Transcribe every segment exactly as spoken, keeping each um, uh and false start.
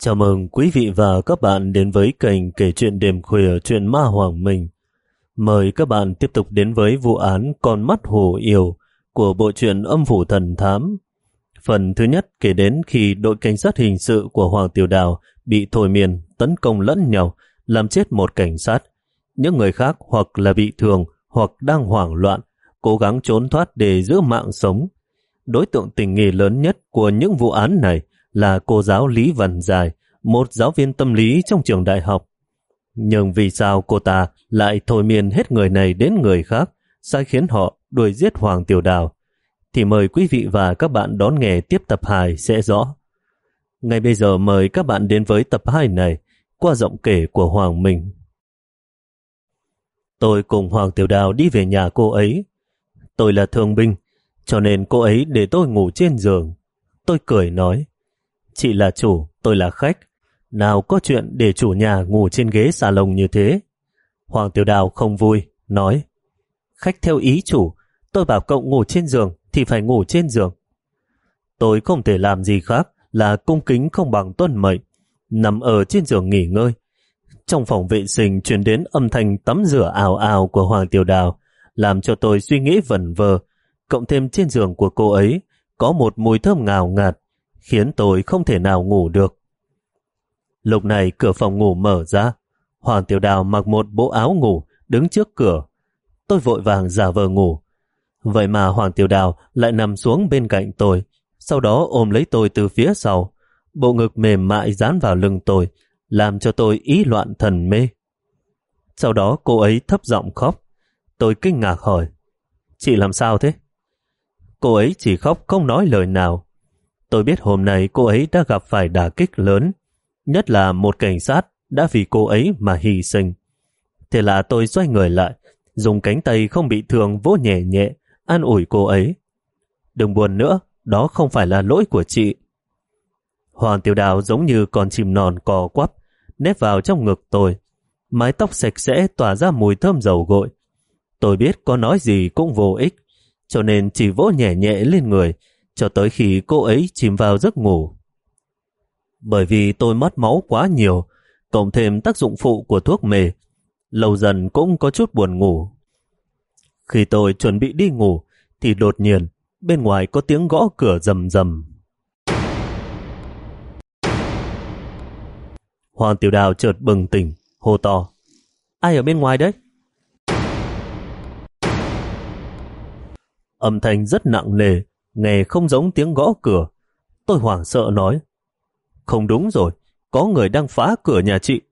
Chào mừng quý vị và các bạn đến với kênh kể chuyện đêm khuya chuyện ma Hoàng Minh. Mời các bạn tiếp tục đến với vụ án Con mắt hồ yêu của bộ truyện Âm phủ thần thám. Phần thứ nhất kể đến khi đội cảnh sát hình sự của Hoàng Tiểu Đào bị thôi miên tấn công lẫn nhau, làm chết một cảnh sát. Những người khác hoặc là bị thương hoặc đang hoảng loạn, cố gắng trốn thoát để giữ mạng sống. Đối tượng tình nghi lớn nhất của những vụ án này là cô giáo Lý Văn Dài, một giáo viên tâm lý trong trường đại học. Nhưng vì sao cô ta lại thôi miên hết người này đến người khác, sai khiến họ đuổi giết Hoàng Tiểu Đào? Thì mời quý vị và các bạn đón nghe tiếp tập hai sẽ rõ. Ngay bây giờ mời các bạn đến với tập hai này qua giọng kể của Hoàng Minh. Tôi cùng Hoàng Tiểu Đào đi về nhà cô ấy. Tôi là thương binh, cho nên cô ấy để tôi ngủ trên giường. Tôi cười nói, chị là chủ, tôi là khách. Nào có chuyện để chủ nhà ngủ trên ghế salon như thế. Hoàng Tiểu Đào không vui, nói, khách theo ý chủ, tôi bảo cậu ngủ trên giường thì phải ngủ trên giường. Tôi không thể làm gì khác là cung kính không bằng tuân mệnh, nằm ở trên giường nghỉ ngơi. Trong phòng vệ sinh truyền đến âm thanh tắm rửa ào ào của Hoàng Tiểu Đào, làm cho tôi suy nghĩ vẩn vơ. Cộng thêm trên giường của cô ấy có một mùi thơm ngào ngạt, khiến tôi không thể nào ngủ được. Lúc này cửa phòng ngủ mở ra, Hoàng Tiểu Đào mặc một bộ áo ngủ đứng trước cửa. Tôi vội vàng giả vờ ngủ. Vậy mà Hoàng Tiểu Đào lại nằm xuống bên cạnh tôi, sau đó ôm lấy tôi từ phía sau. Bộ ngực mềm mại dán vào lưng tôi, làm cho tôi ý loạn thần mê. Sau đó cô ấy thấp giọng khóc. Tôi kinh ngạc hỏi, chị làm sao thế? Cô ấy chỉ khóc không nói lời nào. Tôi biết hôm nay cô ấy đã gặp phải đả kích lớn, nhất là một cảnh sát đã vì cô ấy mà hy sinh. Thế là tôi xoay người lại, dùng cánh tay không bị thương vỗ nhẹ nhẹ, an ủi cô ấy. Đừng buồn nữa, đó không phải là lỗi của chị. Hoàng Tiểu Đào giống như con chim non cò quắp, nép vào trong ngực tôi. Mái tóc sạch sẽ tỏa ra mùi thơm dầu gội. Tôi biết có nói gì cũng vô ích, cho nên chỉ vỗ nhẹ nhẹ lên người, cho tới khi cô ấy chìm vào giấc ngủ. Bởi vì tôi mất máu quá nhiều, cộng thêm tác dụng phụ của thuốc mê, lâu dần cũng có chút buồn ngủ. Khi tôi chuẩn bị đi ngủ, thì đột nhiên bên ngoài có tiếng gõ cửa rầm rầm. Hoàng Tiểu Đào chợt bừng tỉnh, hô to, ai ở bên ngoài đấy? Âm thanh rất nặng nề, nghe không giống tiếng gõ cửa. Tôi hoảng sợ nói, không đúng rồi, có người đang phá cửa nhà chị.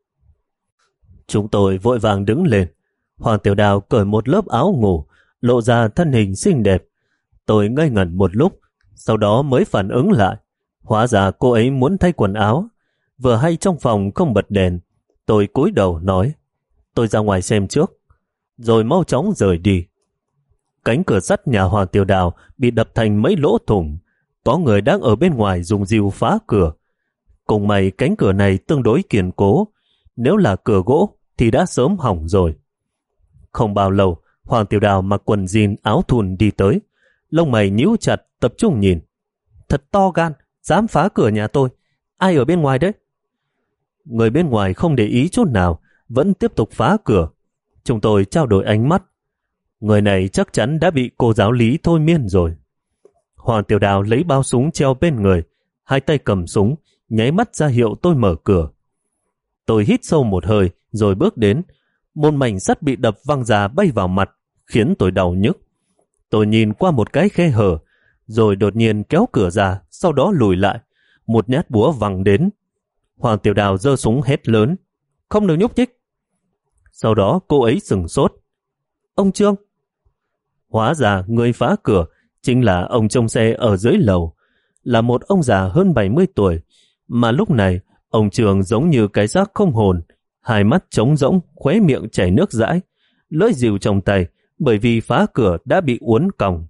Chúng tôi vội vàng đứng lên. Hoàng Tiểu Đào cởi một lớp áo ngủ, lộ ra thân hình xinh đẹp. Tôi ngây ngẩn một lúc, sau đó mới phản ứng lại. Hóa ra cô ấy muốn thay quần áo. Vừa hay trong phòng không bật đèn, tôi cúi đầu nói, tôi ra ngoài xem trước, rồi mau chóng rời đi. Cánh cửa sắt nhà Hoàng Tiểu Đào bị đập thành mấy lỗ thủng. Có người đang ở bên ngoài dùng rìu phá cửa. Cùng may cánh cửa này tương đối kiên cố. Nếu là cửa gỗ thì đã sớm hỏng rồi. Không bao lâu, Hoàng Tiểu Đào mặc quần jean áo thun đi tới. Lông mày nhíu chặt, tập trung nhìn. Thật to gan, dám phá cửa nhà tôi. Ai ở bên ngoài đấy? Người bên ngoài không để ý chút nào, vẫn tiếp tục phá cửa. Chúng tôi trao đổi ánh mắt. Người này chắc chắn đã bị cô giáo Lý thôi miên rồi. Hoàng Tiểu Đào lấy bao súng treo bên người, hai tay cầm súng, nháy mắt ra hiệu tôi mở cửa. Tôi hít sâu một hơi, rồi bước đến. Một mảnh sắt bị đập văng ra bay vào mặt, khiến tôi đau nhức. Tôi nhìn qua một cái khe hở, rồi đột nhiên kéo cửa ra, sau đó lùi lại. Một nhát búa văng đến. Hoàng Tiểu Đào giơ súng hét lớn, không được nhúc nhích. Sau đó cô ấy sửng sốt. Ông Trương. Hóa ra người phá cửa chính là ông trông xe ở dưới lầu, là một ông già hơn bảy mươi tuổi, mà lúc này ông Trường giống như cái xác không hồn, hai mắt trống rỗng, khóe miệng chảy nước dãi, lưỡi rìu trong tay bởi vì phá cửa đã bị uốn cong.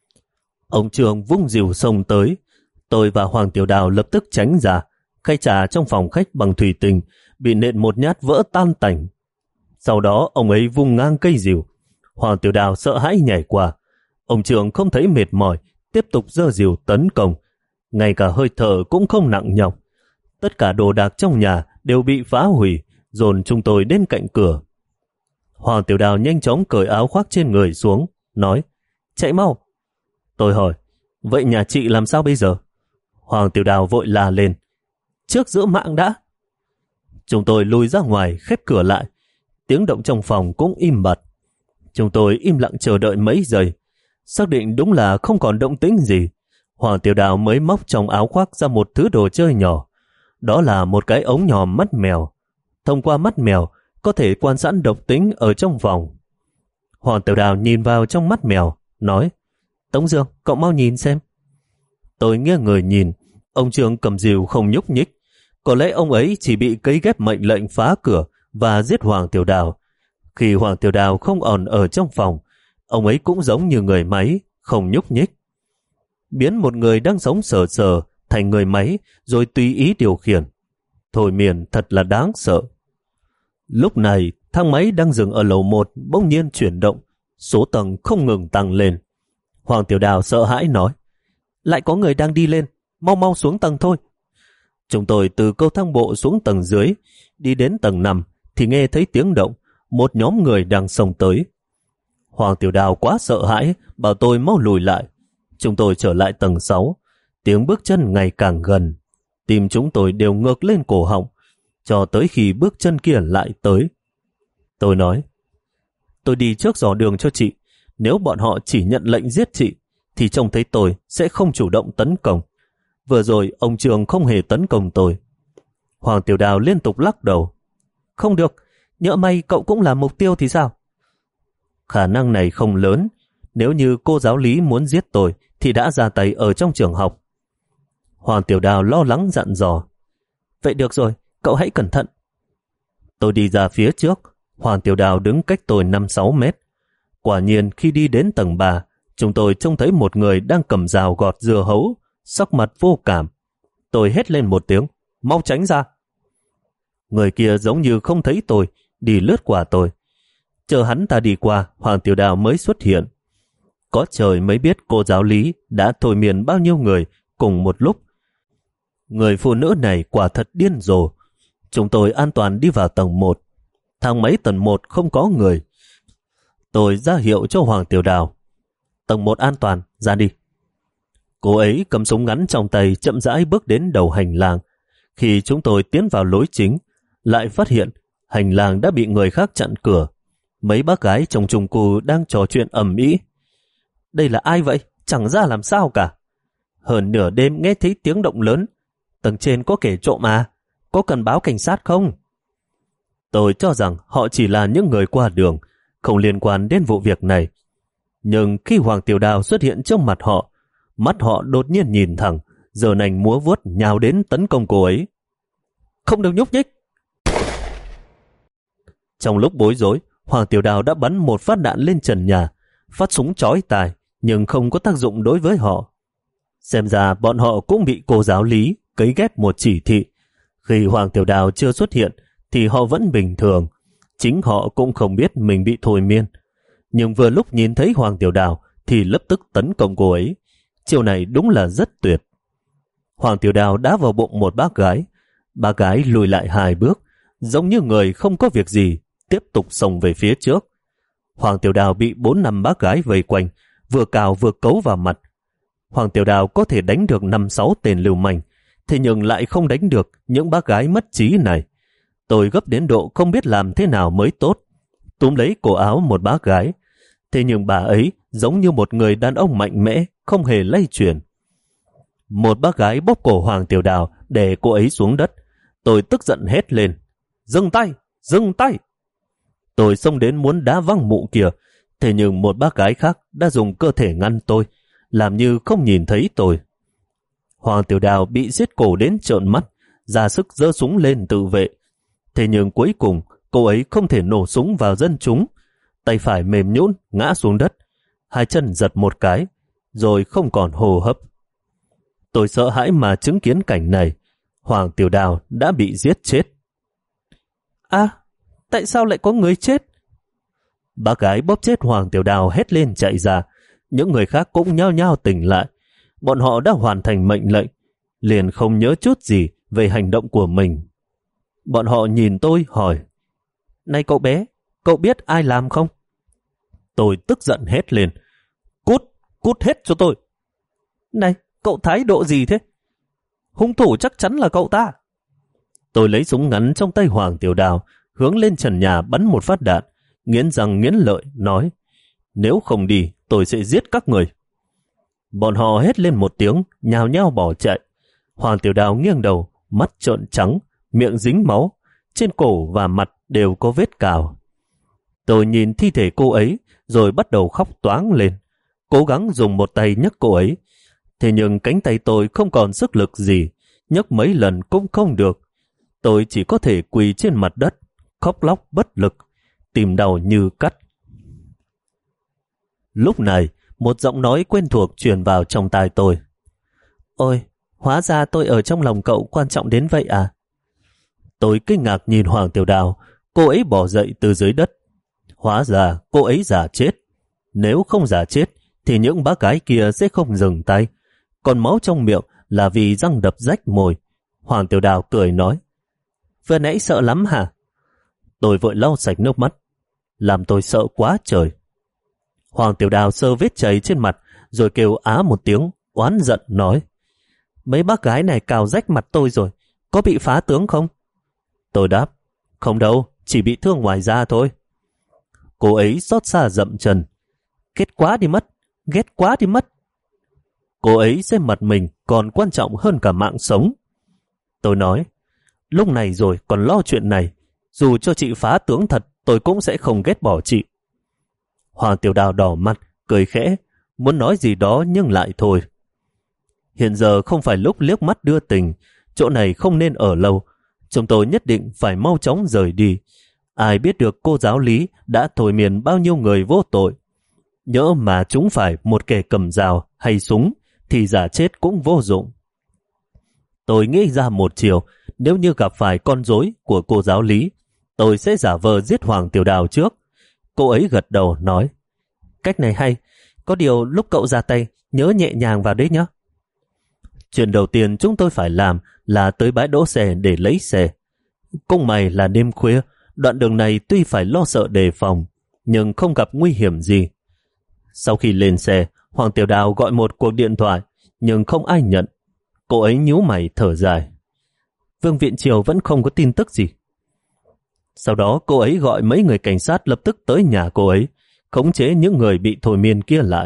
Ông Trường vung rìu xông tới, tôi và Hoàng Tiểu Đào lập tức tránh ra. Khay trà trong phòng khách bằng thủy tinh bị nện một nhát vỡ tan tành. Sau đó ông ấy vung ngang cây rìu. Hoàng Tiểu Đào sợ hãi nhảy qua. Ông Trường không thấy mệt mỏi, tiếp tục giơ rìu tấn công. Ngay cả hơi thở cũng không nặng nhọc. Tất cả đồ đạc trong nhà đều bị phá hủy, dồn chúng tôi đến cạnh cửa. Hoàng Tiểu Đào nhanh chóng cởi áo khoác trên người xuống, nói, chạy mau. Tôi hỏi, vậy nhà chị làm sao bây giờ? Hoàng Tiểu Đào vội la lên, trước giữ mạng đã. Chúng tôi lùi ra ngoài, khép cửa lại. Tiếng động trong phòng cũng im bặt. Chúng tôi im lặng chờ đợi mấy giây. Xác định đúng là không còn động tĩnh gì. Hoàng Tiểu Đào mới móc trong áo khoác ra một thứ đồ chơi nhỏ. Đó là một cái ống nhòm mắt mèo. Thông qua mắt mèo, có thể quan sát độc tính ở trong phòng. Hoàng Tiểu Đào nhìn vào trong mắt mèo, nói, Tống Dương, cậu mau nhìn xem. Tôi nghiêng người nhìn, ông Trương cầm rìu không nhúc nhích. Có lẽ ông ấy chỉ bị cấy ghép mệnh lệnh phá cửa và giết Hoàng Tiểu Đào. Khi Hoàng Tiểu Đào không còn ở trong phòng, ông ấy cũng giống như người máy, không nhúc nhích. Biến một người đang sống sờ sờ thành người máy rồi tùy ý điều khiển. Thôi miên thật là đáng sợ. Lúc này, thang máy đang dừng ở lầu một bỗng nhiên chuyển động, số tầng không ngừng tăng lên. Hoàng Tiểu Đào sợ hãi nói, lại có người đang đi lên, mau mau xuống tầng thôi. Chúng tôi từ cầu thang bộ xuống tầng dưới, đi đến tầng năm thì nghe thấy tiếng động, một nhóm người đang xông tới. Hoàng Tiểu Đào quá sợ hãi, bảo tôi mau lùi lại. Chúng tôi trở lại tầng sáu, tiếng bước chân ngày càng gần. Tim chúng tôi đều ngược lên cổ họng, cho tới khi bước chân kia lại tới. Tôi nói, tôi đi trước dò đường cho chị. Nếu bọn họ chỉ nhận lệnh giết chị, thì trông thấy tôi sẽ không chủ động tấn công. Vừa rồi ông Trường không hề tấn công tôi. Hoàng Tiểu Đào liên tục lắc đầu. Không được, nhỡ may cậu cũng là mục tiêu thì sao? Khả năng này không lớn. Nếu như cô giáo lý muốn giết tôi thì đã ra tay ở trong trường học. Hoàng Tiểu Đào lo lắng dặn dò. Vậy được rồi, cậu hãy cẩn thận. Tôi đi ra phía trước. Hoàng Tiểu Đào đứng cách tôi năm sáu mét. Quả nhiên khi đi đến tầng ba, chúng tôi trông thấy một người đang cầm dao gọt dưa hấu, sắc mặt vô cảm. Tôi hét lên một tiếng, mau tránh ra. Người kia giống như không thấy tôi, đi lướt qua tôi. Chờ hắn ta đi qua, Hoàng Tiểu Đào mới xuất hiện. Có trời mới biết cô giáo lý đã thôi miên bao nhiêu người cùng một lúc. Người phụ nữ này quả thật điên rồ. Chúng tôi an toàn đi vào tầng một. Thang máy tầng một không có người. Tôi ra hiệu cho Hoàng Tiểu Đào. Tầng một an toàn, ra đi. Cô ấy cầm súng ngắn trong tay chậm rãi bước đến đầu hành lang. Khi chúng tôi tiến vào lối chính, lại phát hiện hành lang đã bị người khác chặn cửa. Mấy bác gái trong chung cư đang trò chuyện ầm ĩ. Đây là ai vậy? Chẳng ra làm sao cả. Hơn nửa đêm nghe thấy tiếng động lớn. Tầng trên có kẻ trộm à? Có cần báo cảnh sát không? Tôi cho rằng họ chỉ là những người qua đường, không liên quan đến vụ việc này. Nhưng khi Hoàng Tiểu Đào xuất hiện trước mặt họ, mắt họ đột nhiên nhìn thẳng, giơ nành múa vuốt nhào đến tấn công cô ấy. Không được nhúc nhích. Trong lúc bối rối, Hoàng Tiểu Đào đã bắn một phát đạn lên trần nhà, phát súng chói tai, nhưng không có tác dụng đối với họ. Xem ra bọn họ cũng bị cô giáo lý cấy ghép một chỉ thị. Khi Hoàng Tiểu Đào chưa xuất hiện, thì họ vẫn bình thường. Chính họ cũng không biết mình bị thôi miên. Nhưng vừa lúc nhìn thấy Hoàng Tiểu Đào thì lập tức tấn công cô ấy. Chiều này đúng là rất tuyệt. Hoàng Tiểu Đào đá vào bụng một bác gái. Bác gái lùi lại hai bước, giống như người không có việc gì, tiếp tục xông về phía trước. Hoàng Tiểu Đào bị bốn năm bác gái vây quanh, vừa cào vừa cấu vào mặt. Hoàng Tiểu Đào có thể đánh được năm sáu tên lưu manh, thế nhưng lại không đánh được những bác gái mất trí này. Tôi gấp đến độ không biết làm thế nào mới tốt. Túm lấy cổ áo một bác gái. Thế nhưng bà ấy giống như một người đàn ông mạnh mẽ, không hề lay chuyển. Một bác gái bóp cổ Hoàng Tiểu Đào để cô ấy xuống đất. Tôi tức giận hét lên. Dừng tay! Dừng tay! Tôi xông đến muốn đá văng mụ kia. Thế nhưng một bác gái khác đã dùng cơ thể ngăn tôi, làm như không nhìn thấy tôi. Hoàng Tiểu Đào bị giết cổ đến trợn mắt, ra sức giơ súng lên tự vệ. Thế nhưng cuối cùng cô ấy không thể nổ súng vào dân chúng. Tay phải mềm nhũn ngã xuống đất, hai chân giật một cái, rồi không còn hô hấp. Tôi sợ hãi mà chứng kiến cảnh này. Hoàng Tiểu Đào đã bị giết chết. À, tại sao lại có người chết? Bác gái bóp chết Hoàng Tiểu Đào hét lên chạy ra. Những người khác cũng nhao nhao tỉnh lại. Bọn họ đã hoàn thành mệnh lệnh, liền không nhớ chút gì về hành động của mình. Bọn họ nhìn tôi hỏi, này cậu bé, cậu biết ai làm không? Tôi tức giận hét lên, cút, cút hết cho tôi. Này, cậu thái độ gì thế? Hung thủ chắc chắn là cậu ta. Tôi lấy súng ngắn trong tay Hoàng Tiểu Đào, hướng lên trần nhà bắn một phát đạn, nghiến răng nghiến lợi, nói, nếu không đi, tôi sẽ giết các người. Bọn họ hét lên một tiếng, nhào nhao bỏ chạy. Hoàng Tiểu Đào nghiêng đầu, mắt trợn trắng, miệng dính máu, trên cổ và mặt đều có vết cào. Tôi nhìn thi thể cô ấy, rồi bắt đầu khóc toáng lên, cố gắng dùng một tay nhấc cô ấy. Thế nhưng cánh tay tôi không còn sức lực gì, nhấc mấy lần cũng không được. Tôi chỉ có thể quỳ trên mặt đất, khóc lóc bất lực, tìm đau như cắt. Lúc này, một giọng nói quen thuộc truyền vào trong tai tôi. Ôi, hóa ra tôi ở trong lòng cậu quan trọng đến vậy à? Tôi kinh ngạc nhìn Hoàng Tiểu Đào, cô ấy bò dậy từ dưới đất. Hóa ra cô ấy giả chết. Nếu không giả chết, thì những bác gái kia sẽ không dừng tay. Còn máu trong miệng là vì răng đập rách môi. Hoàng Tiểu Đào cười nói, vừa nãy sợ lắm hả? Tôi vội lau sạch nước mắt. Làm tôi sợ quá trời. Hoàng Tiểu Đào sơ vết chảy trên mặt, rồi kêu á một tiếng, oán giận nói, mấy bác gái này cào rách mặt tôi rồi, có bị phá tướng không? Tôi đáp, không đâu, chỉ bị thương ngoài da thôi. Cô ấy xót xa dậm chân, ghét quá đi mất, ghét quá đi mất. Cô ấy xem mặt mình còn quan trọng hơn cả mạng sống. Tôi nói, lúc này rồi còn lo chuyện này, dù cho chị phá tướng thật, tôi cũng sẽ không ghét bỏ chị. Hoàng Tiểu Đào đỏ mặt, cười khẽ, muốn nói gì đó nhưng lại thôi. Hiện giờ không phải lúc liếc mắt đưa tình, chỗ này không nên ở lâu. Chúng tôi nhất định phải mau chóng rời đi. Ai biết được cô giáo lý đã thôi miên bao nhiêu người vô tội. Nhỡ mà chúng phải một kẻ cầm dao hay súng, thì giả chết cũng vô dụng. Tôi nghĩ ra một chiều, nếu như gặp phải con rối của cô giáo lý, tôi sẽ giả vờ giết Hoàng Tiểu Đào trước. Cô ấy gật đầu nói, cách này hay, có điều lúc cậu ra tay, nhớ nhẹ nhàng vào đấy nhé. Chuyện đầu tiên chúng tôi phải làm là tới bãi đỗ xe để lấy xe. Cũng may là đêm khuya, đoạn đường này tuy phải lo sợ đề phòng, nhưng không gặp nguy hiểm gì. Sau khi lên xe, Hoàng Tiểu Đào gọi một cuộc điện thoại, nhưng không ai nhận. Cô ấy nhíu mày thở dài. Vương Viện Triều vẫn không có tin tức gì. Sau đó cô ấy gọi mấy người cảnh sát lập tức tới nhà cô ấy, khống chế những người bị thôi miên kia lại.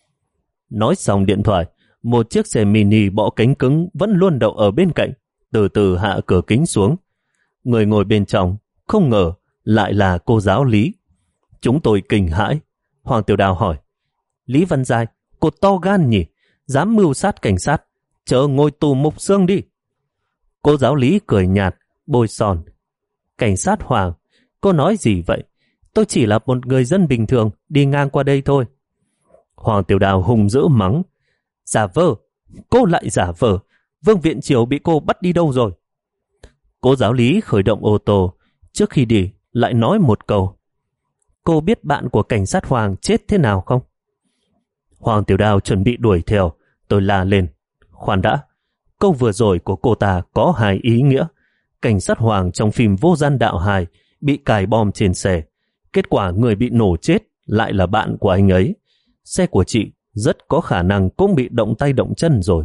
Nói xong điện thoại, một chiếc xe mini bọ cánh cứng vẫn luôn đậu ở bên cạnh, từ từ hạ cửa kính xuống. Người ngồi bên trong, không ngờ lại là cô giáo Lý. Chúng tôi kinh hãi. Hoàng Tiểu Đào hỏi, Lý Văn Giai, cô to gan nhỉ, dám mưu sát cảnh sát, chớ ngồi tù mục xương đi. Cô giáo Lý cười nhạt, bôi son. Cảnh sát Hoàng, cô nói gì vậy? Tôi chỉ là một người dân bình thường đi ngang qua đây thôi. Hoàng Tiểu Đào hùng dữ mắng, giả vờ, cô lại giả vờ, Vương Viện Triều bị cô bắt đi đâu rồi? Cô giáo Lý khởi động ô tô, trước khi đi lại nói một câu, cô biết bạn của cảnh sát Hoàng chết thế nào không? Hoàng Tiểu Đào chuẩn bị đuổi theo, tôi la lên, khoan đã, câu vừa rồi của cô ta có hai ý nghĩa. Cảnh sát Hoàng trong phim Vô Gian Đạo hai bị cài bom trên xe, kết quả người bị nổ chết lại là bạn của anh ấy. Xe của chị rất có khả năng cũng bị động tay động chân rồi.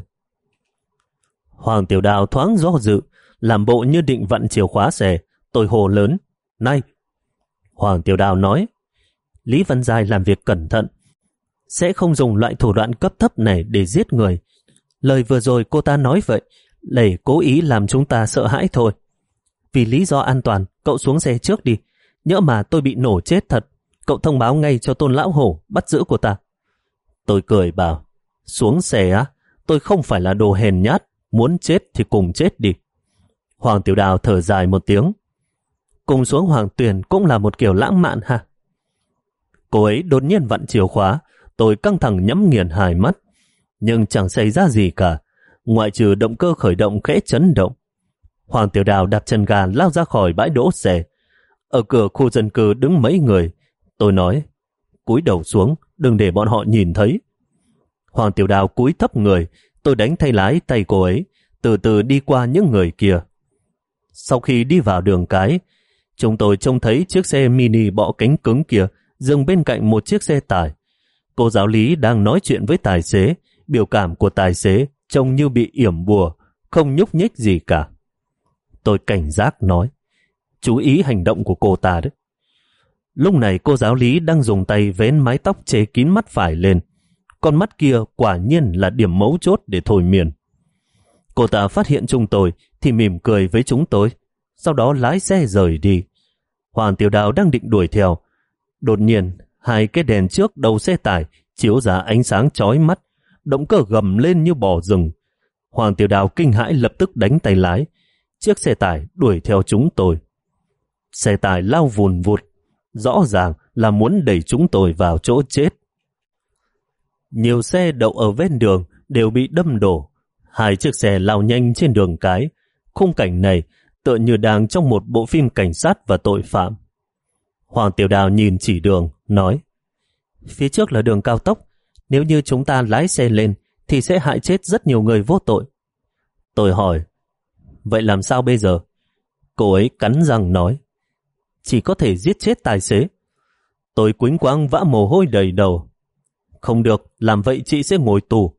Hoàng Tiểu Đào thoáng do dự, làm bộ như định vặn chìa khóa xe. Tôi hô lớn, này! Hoàng Tiểu Đào nói, Lý Văn Giai làm việc cẩn thận, sẽ không dùng loại thủ đoạn cấp thấp này để giết người. Lời vừa rồi cô ta nói vậy, để cố ý làm chúng ta sợ hãi thôi. Vì lý do an toàn, cậu xuống xe trước đi. Nhỡ mà tôi bị nổ chết thật, cậu thông báo ngay cho Tôn Lão Hổ bắt giữ cô ta. Tôi cười bảo, xuống xe á, tôi không phải là đồ hèn nhát, muốn chết thì cùng chết đi. Hoàng Tiểu Đào thở dài một tiếng, cùng xuống Hoàng Tuyền cũng là một kiểu lãng mạn ha. Cô ấy đột nhiên vặn chìa khóa, tôi căng thẳng nhắm nghiền hai mắt, nhưng chẳng xảy ra gì cả, ngoại trừ động cơ khởi động khẽ chấn động. Hoàng Tiểu Đào đạp chân ga lao ra khỏi bãi đỗ xe. Ở cửa khu dân cư đứng mấy người. Tôi nói, cúi đầu xuống, đừng để bọn họ nhìn thấy. Hoàng Tiểu Đào cúi thấp người, tôi đánh tay lái tay cô ấy, từ từ đi qua những người kia. Sau khi đi vào đường cái, chúng tôi trông thấy chiếc xe mini bọ cánh cứng kia dừng bên cạnh một chiếc xe tải. Cô giáo lý đang nói chuyện với tài xế, biểu cảm của tài xế trông như bị yểm bùa, không nhúc nhích gì cả. Tôi cảnh giác nói, chú ý hành động của cô ta đấy. Lúc này cô giáo lý đang dùng tay vén mái tóc che kín mắt phải lên. Con mắt kia quả nhiên là điểm mấu chốt để thôi miên. Cô ta phát hiện chúng tôi thì mỉm cười với chúng tôi, sau đó lái xe rời đi. Hoàng Tiểu Đào đang định đuổi theo. Đột nhiên, hai cái đèn trước đầu xe tải chiếu ra ánh sáng chói mắt, động cơ gầm lên như bò rừng. Hoàng Tiểu Đào kinh hãi lập tức đánh tay lái. Chiếc xe tải đuổi theo chúng tôi. Xe tải lao vùn vụt, rõ ràng là muốn đẩy chúng tôi vào chỗ chết. Nhiều xe đậu ở ven đường đều bị đâm đổ. Hai chiếc xe lao nhanh trên đường cái. Khung cảnh này tựa như đang trong một bộ phim cảnh sát và tội phạm. Hoàng Tiểu Đào nhìn chỉ đường, nói, phía trước là đường cao tốc. Nếu như chúng ta lái xe lên thì sẽ hại chết rất nhiều người vô tội. Tôi hỏi, vậy làm sao bây giờ? Cô ấy cắn răng nói, chỉ có thể giết chết tài xế. Tôi quĩnh quáng vã mồ hôi đầy đầu. Không được, làm vậy chị sẽ ngồi tù.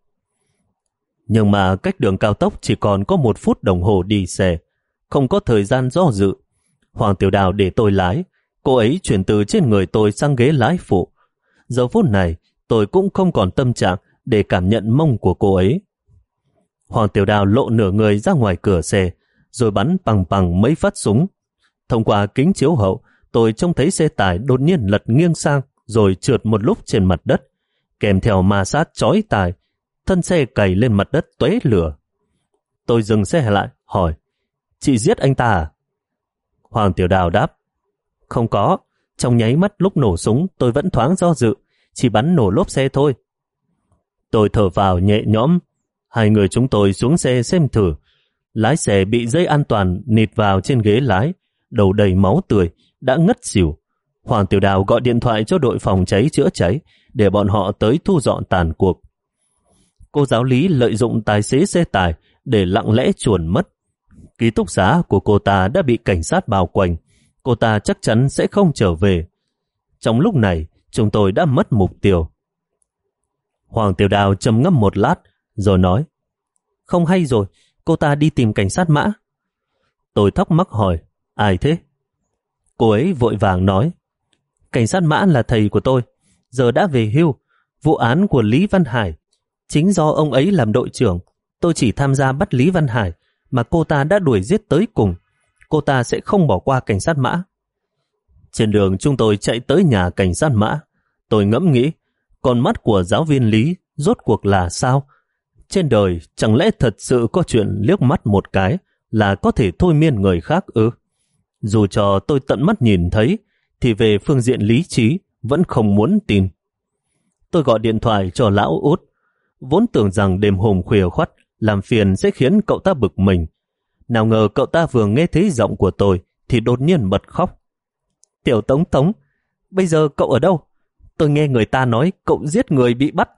Nhưng mà cách đường cao tốc chỉ còn có một phút đồng hồ đi xe, không có thời gian do dự. Hoàng Tiểu Đào để tôi lái, cô ấy chuyển từ trên người tôi sang ghế lái phụ. Giờ phút này, tôi cũng không còn tâm trạng để cảm nhận mông của cô ấy. Hoàng Tiểu Đào lộ nửa người ra ngoài cửa xe, rồi bắn bằng bằng mấy phát súng. Thông qua kính chiếu hậu, tôi trông thấy xe tải đột nhiên lật nghiêng sang, rồi trượt một lúc trên mặt đất, kèm theo ma sát chói tai, thân xe cày lên mặt đất tóe lửa. Tôi dừng xe lại, hỏi, chị giết anh ta à? Hoàng Tiểu Đào đáp, không có, trong nháy mắt lúc nổ súng tôi vẫn thoáng do dự, chỉ bắn nổ lốp xe thôi. Tôi thở vào nhẹ nhõm. Hai người chúng tôi xuống xe xem thử. Lái xe bị dây an toàn nịt vào trên ghế lái, đầu đầy máu tươi, đã ngất xỉu. Hoàng Tiểu Đào gọi điện thoại cho đội phòng cháy chữa cháy để bọn họ tới thu dọn tàn cuộc. Cô giáo lý lợi dụng tài xế xe tải để lặng lẽ chuồn mất. Ký túc xá của cô ta đã bị cảnh sát bao quanh, cô ta chắc chắn sẽ không trở về. Trong lúc này, chúng tôi đã mất mục tiêu. Hoàng Tiểu Đào trầm ngâm một lát, rồi nói, không hay rồi, cô ta đi tìm cảnh sát Mã. Tôi thắc mắc hỏi, ai thế? Cô ấy vội vàng nói, cảnh sát Mã là thầy của tôi, giờ đã về hưu. Vụ án của Lý Văn Hải, chính do ông ấy làm đội trưởng. Tôi chỉ tham gia bắt Lý Văn Hải, mà cô ta đã đuổi giết tới cùng. Cô ta sẽ không bỏ qua cảnh sát Mã. Trên đường chúng tôi chạy tới nhà cảnh sát Mã. Tôi ngẫm nghĩ, con mắt của giáo viên Lý rốt cuộc là sao? Trên đời chẳng lẽ thật sự có chuyện liếc mắt một cái là có thể thôi miên người khác ư? Dù cho tôi tận mắt nhìn thấy, thì về phương diện lý trí vẫn không muốn tin. Tôi gọi điện thoại cho lão Út, vốn tưởng rằng đêm hôm khuya khoắt làm phiền sẽ khiến cậu ta bực mình. Nào ngờ cậu ta vừa nghe thấy giọng của tôi thì đột nhiên bật khóc. Tiểu Tống Tống, bây giờ cậu ở đâu? Tôi nghe người ta nói cậu giết người bị bắt.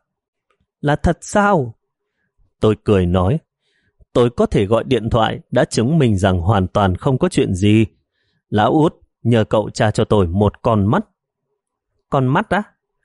Là thật sao? Tôi cười nói, tôi có thể gọi điện thoại đã chứng minh rằng hoàn toàn không có chuyện gì. Lão Út, nhờ cậu tra cho tôi một con mắt. Con mắt á?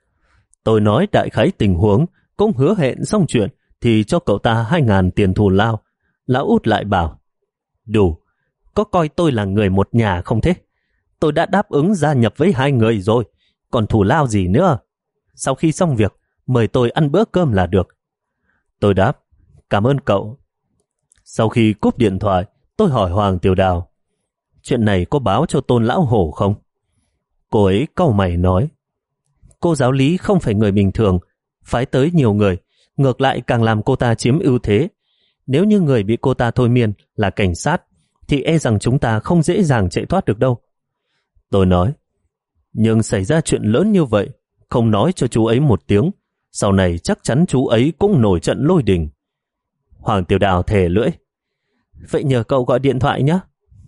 Tôi nói đại khái tình huống, cũng hứa hẹn xong chuyện thì cho cậu ta hai ngàn tiền thù lao. Lão Út lại bảo, đủ, có coi tôi là người một nhà không thế? Tôi đã đáp ứng gia nhập với hai người rồi, còn thù lao gì nữa? Sau khi xong việc, mời tôi ăn bữa cơm là được. Tôi đáp, cảm ơn cậu. Sau khi cúp điện thoại, tôi hỏi Hoàng Tiểu Đào, chuyện này có báo cho Tôn Lão Hổ không? Cô ấy cau mày nói, cô giáo lý không phải người bình thường, phái tới nhiều người, ngược lại càng làm cô ta chiếm ưu thế. Nếu như người bị cô ta thôi miên là cảnh sát, thì e rằng chúng ta không dễ dàng chạy thoát được đâu. Tôi nói, nhưng xảy ra chuyện lớn như vậy, không nói cho chú ấy một tiếng, sau này chắc chắn chú ấy cũng nổi trận lôi đình. Hoàng Tiểu Đào thề lưỡi, vậy nhờ cậu gọi điện thoại nhé.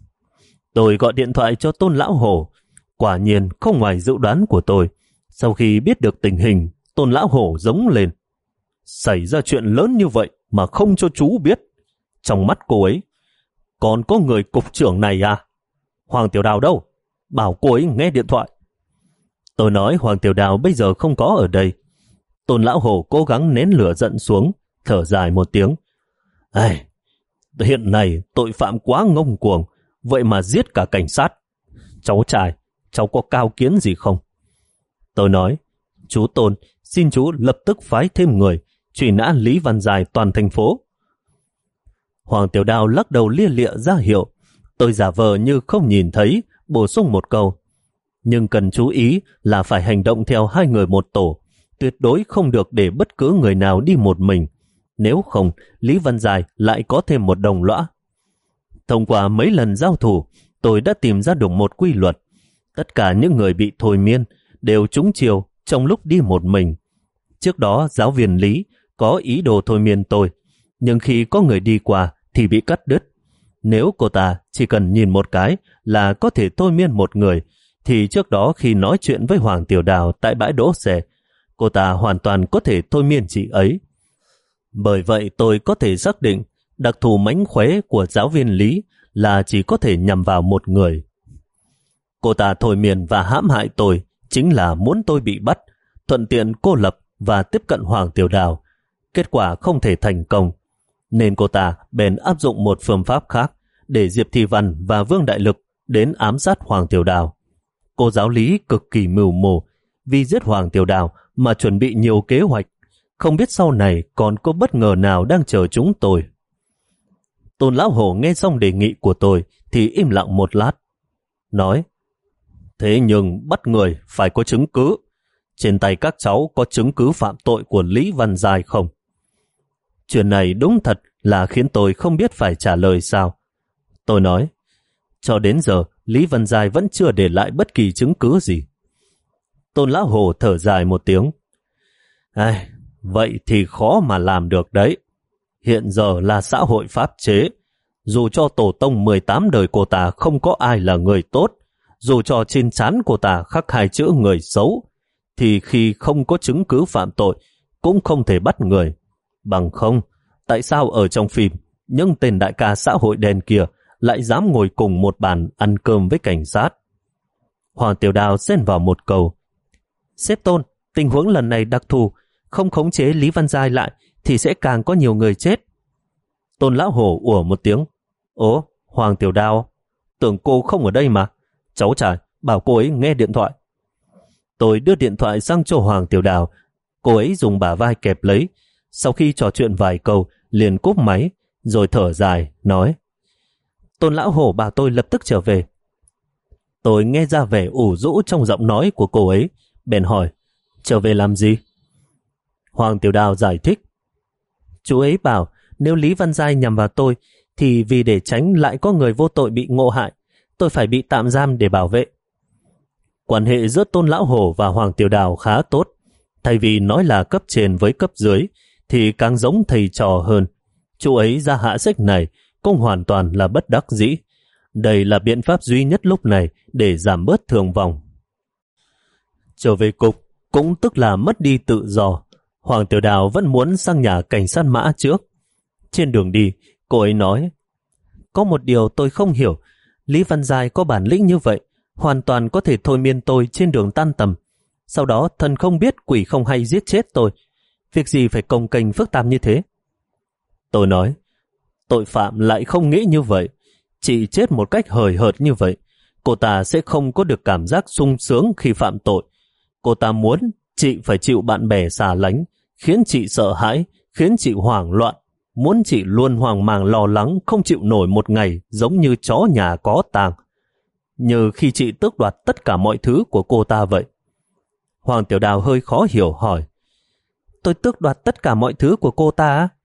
Tôi gọi điện thoại cho Tôn Lão Hổ. Quả nhiên không ngoài dự đoán của tôi. Sau khi biết được tình hình, Tôn Lão Hổ giống lên, xảy ra chuyện lớn như vậy mà không cho chú biết. trong mắt cô ấy. Còn có người cục trưởng này à? Hoàng Tiểu Đào đâu? Bảo cô ấy nghe điện thoại. Tôi nói Hoàng Tiểu Đào bây giờ không có ở đây. Tôn Lão Hổ cố gắng nén lửa giận xuống, thở dài một tiếng. Ai, hiện nay tội phạm quá ngông cuồng, vậy mà giết cả cảnh sát. Cháu trai, cháu có cao kiến gì không? Tôi nói, chú Tôn, xin chú lập tức phái thêm người, truy nã Lý Văn Dài toàn thành phố. Hoàng Tiểu Đào lắc đầu lia lịa ra hiệu. Tôi giả vờ như không nhìn thấy, bổ sung một câu. Nhưng cần chú ý là phải hành động theo hai người một tổ, tuyệt đối không được để bất cứ người nào đi một mình. Nếu không, Lý Văn Dài lại có thêm một đồng lõa. Thông qua mấy lần giao thủ, tôi đã tìm ra được một quy luật. Tất cả những người bị thôi miên đều trúng chiêu trong lúc đi một mình. Trước đó giáo viên Lý có ý đồ thôi miên tôi, nhưng khi có người đi qua thì bị cắt đứt. Nếu cô ta chỉ cần nhìn một cái là có thể thôi miên một người, thì trước đó khi nói chuyện với Hoàng Tiểu Đào tại bãi đỗ xe, cô ta hoàn toàn có thể thôi miên chị ấy. Bởi vậy tôi có thể xác định đặc thù mánh khóe của giáo viên Lý là chỉ có thể nhằm vào một người. Cô ta thôi miên và hãm hại tôi chính là muốn tôi bị bắt, thuận tiện cô lập và tiếp cận Hoàng Tiểu Đào. Kết quả không thể thành công, nên cô ta bèn áp dụng một phương pháp khác để Diệp Thị Văn và Vương Đại Lực đến ám sát Hoàng Tiểu Đào. Cô giáo Lý cực kỳ mưu mô, vì giết Hoàng Tiểu Đào mà chuẩn bị nhiều kế hoạch, không biết sau này còn có bất ngờ nào đang chờ chúng tôi. Tôn Lão Hổ nghe xong đề nghị của tôi thì im lặng một lát, nói: Thế nhưng bắt người phải có chứng cứ. Trên tay các cháu có chứng cứ phạm tội của Lý Văn Dài không? Chuyện này đúng thật là khiến tôi không biết phải trả lời sao. Tôi nói, cho đến giờ Lý Văn Dài vẫn chưa để lại bất kỳ chứng cứ gì. Tôn Lão Hổ thở dài một tiếng. Ai, vậy thì khó mà làm được đấy. Hiện giờ là xã hội pháp chế. Dù cho tổ tông mười tám đời cô ta không có ai là người tốt, dù cho trên trán cô ta khắc hai chữ người xấu, thì khi không có chứng cứ phạm tội cũng không thể bắt người. Bằng không, tại sao ở trong phim những tên đại ca xã hội đen kia lại dám ngồi cùng một bàn ăn cơm với cảnh sát? Hoàng Tiểu Đào xen vào một câu. Sếp Tôn, tình huống lần này đặc thù, không khống chế Lý Văn Giai lại thì sẽ càng có nhiều người chết. Tôn Lão Hổ ủa một tiếng. Ố, Hoàng Tiểu Đào, tưởng cô không ở đây mà. Cháu trai, bảo cô ấy nghe điện thoại. Tôi đưa điện thoại sang cho Hoàng Tiểu Đào. Cô ấy dùng bả vai kẹp lấy. Sau khi trò chuyện vài câu, liền cúp máy, rồi thở dài, nói: Tôn Lão Hổ bảo tôi lập tức trở về. Tôi nghe ra vẻ ủ rũ trong giọng nói của cô ấy, bèn hỏi: Trở về làm gì? Hoàng Tiểu Đào giải thích: Chú ấy bảo nếu Lý Văn Giai nhằm vào tôi thì vì để tránh lại có người vô tội bị ngộ hại, tôi phải bị tạm giam để bảo vệ. Quan hệ giữa Tôn Lão Hổ và Hoàng Tiểu Đào khá tốt. Thay vì nói là cấp trên với cấp dưới thì càng giống thầy trò hơn. Chú ấy ra hạ sách này cũng hoàn toàn là bất đắc dĩ. Đây là biện pháp duy nhất lúc này để giảm bớt thương vong. Trở về cục cũng tức là mất đi tự do. Hoàng Tiểu Đào vẫn muốn sang nhà cảnh sát Mã trước. Trên đường đi, cô ấy nói: Có một điều tôi không hiểu. Lý Văn Giai có bản lĩnh như vậy, hoàn toàn có thể thôi miên tôi trên đường tan tầm. Sau đó thần không biết quỷ không hay giết chết tôi. Việc gì phải cồng kềnh phức tạp như thế? Tôi nói: Tội phạm lại không nghĩ như vậy. Chị chết một cách hời hợt như vậy, cô ta sẽ không có được cảm giác sung sướng khi phạm tội. Cô ta muốn chị phải chịu bạn bè xa lánh, khiến chị sợ hãi, khiến chị hoảng loạn, muốn chị luôn hoang mang lo lắng, không chịu nổi một ngày, giống như chó nhà có tang. Như khi chị tước đoạt tất cả mọi thứ của cô ta vậy. Hoàng Tiểu Đào hơi khó hiểu hỏi: Tôi tước đoạt tất cả mọi thứ của cô ta á?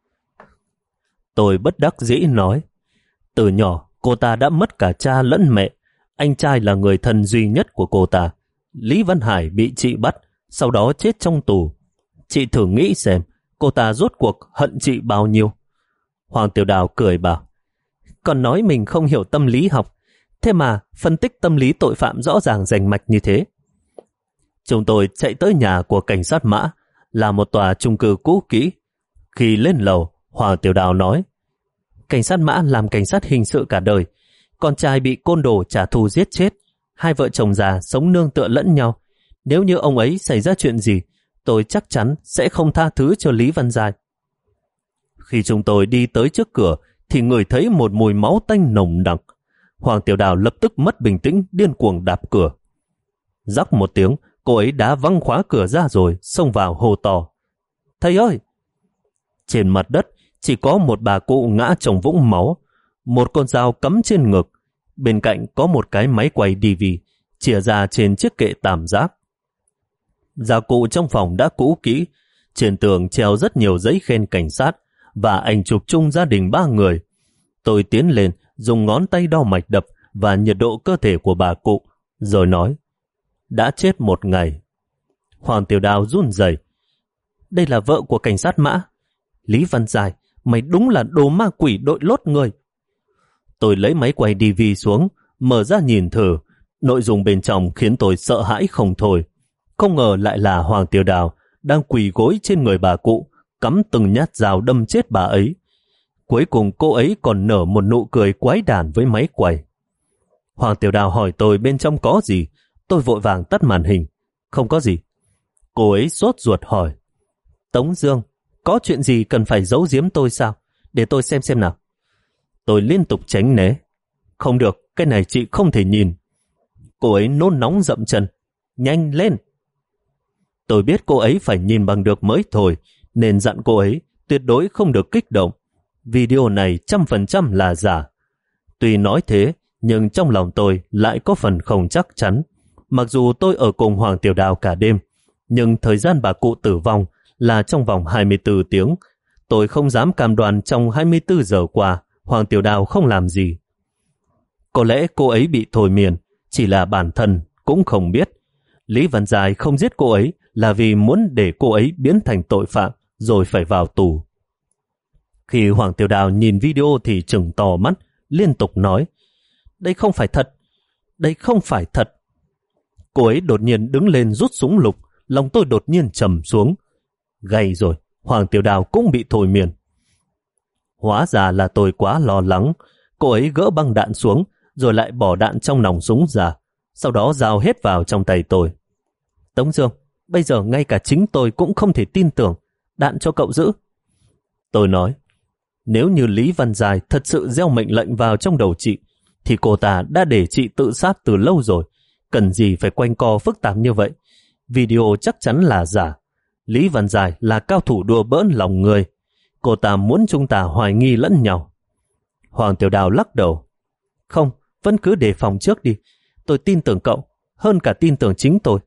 Tôi bất đắc dĩ nói: Từ nhỏ cô ta đã mất cả cha lẫn mẹ. Anh trai là người thân duy nhất của cô ta. Lý Văn Hải bị chị bắt, sau đó chết trong tù. Chị thử nghĩ xem cô ta rốt cuộc hận chị bao nhiêu. Hoàng Tiểu Đào cười bảo: Còn nói mình không hiểu tâm lý học, thế mà phân tích tâm lý tội phạm rõ ràng rành mạch như thế. Chúng tôi chạy tới nhà của cảnh sát Mã, là một tòa chung cư cũ kỹ. Khi lên lầu, Hoàng Tiểu Đào nói: Cảnh sát Mã làm cảnh sát hình sự cả đời, con trai bị côn đồ trả thù giết chết, hai vợ chồng già sống nương tựa lẫn nhau. Nếu như ông ấy xảy ra chuyện gì, tôi chắc chắn sẽ không tha thứ cho Lý Văn Giai. Khi chúng tôi đi tới trước cửa thì ngửi thấy một mùi máu tanh nồng nặc. Hoàng Tiểu Đào lập tức mất bình tĩnh, điên cuồng đạp cửa. Rắc một tiếng, cô ấy đá văng khóa cửa ra rồi xông vào hô to: "Thầy ơi!" Trên mặt đất chỉ có một bà cụ ngã trong vũng máu, một con dao cắm trên ngực, bên cạnh có một cái máy quay đê vê chìa ra trên chiếc kệ tam giác. Gia cụ trong phòng đã cũ kỹ, trên tường treo rất nhiều giấy khen cảnh sát và ảnh chụp chung gia đình ba người. Tôi tiến lên, dùng ngón tay đo mạch đập và nhiệt độ cơ thể của bà cụ, rồi nói: "Đã chết một ngày." Hoàng Tiểu Đào run rẩy: "Đây là vợ của cảnh sát Mã. Lý Văn Giai, mày đúng là đồ ma quỷ đội lốt người." Tôi lấy máy quay đê vê xuống, mở ra nhìn thử. Nội dung bên trong khiến tôi sợ hãi không thôi. Không ngờ lại là Hoàng Tiểu Đào đang quỳ gối trên người bà cụ, cắm từng nhát dao đâm chết bà ấy. Cuối cùng cô ấy còn nở một nụ cười quái đản với máy quay. Hoàng Tiểu Đào hỏi tôi bên trong có gì. Tôi vội vàng tắt màn hình. "Không có gì." Cô ấy sốt ruột hỏi: "Tống Dương, có chuyện gì cần phải giấu giếm tôi sao? Để tôi xem xem nào." Tôi liên tục tránh né. "Không được, cái này chị không thể nhìn." Cô ấy nôn nóng dậm chân: "Nhanh lên." Tôi biết cô ấy phải nhìn bằng được mới thôi, nên dặn cô ấy tuyệt đối không được kích động. Video này trăm phần trăm là giả. Tuy nói thế, nhưng trong lòng tôi lại có phần không chắc chắn. Mặc dù tôi ở cùng Hoàng Tiểu Đào cả đêm, nhưng thời gian bà cụ tử vong là trong vòng hai mươi tư tiếng. Tôi không dám cam đoan trong hai mươi tư giờ qua Hoàng Tiểu Đào không làm gì. Có lẽ cô ấy bị thôi miên, chỉ là bản thân cũng không biết. Lý Văn Giai không giết cô ấy là vì muốn để cô ấy biến thành tội phạm rồi phải vào tù. Khi Hoàng Tiểu Đào nhìn video thì trừng to mắt, liên tục nói: "Đây không phải thật, đây không phải thật." Cô ấy đột nhiên đứng lên rút súng lục, lòng tôi đột nhiên trầm xuống. Gay rồi, Hoàng Tiểu Đào cũng bị thôi miên. Hóa ra là tôi quá lo lắng. Cô ấy gỡ băng đạn xuống, rồi lại bỏ đạn trong nòng súng ra, sau đó giao hết vào trong tay tôi. "Tống Dương, bây giờ ngay cả chính tôi cũng không thể tin tưởng. Đạn cho cậu giữ." Tôi nói: "Nếu như Lý Văn Giai thật sự gieo mệnh lệnh vào trong đầu chị, thì cô ta đã để chị tự sát từ lâu rồi. Cần gì phải quanh co phức tạp như vậy? Video chắc chắn là giả. Lý Văn Giai là cao thủ đùa bỡn lòng người. Cô ta muốn chúng ta hoài nghi lẫn nhau." Hoàng Tiểu Đào lắc đầu: "Không, vẫn cứ đề phòng trước đi. Tôi tin tưởng cậu, hơn cả tin tưởng chính tôi."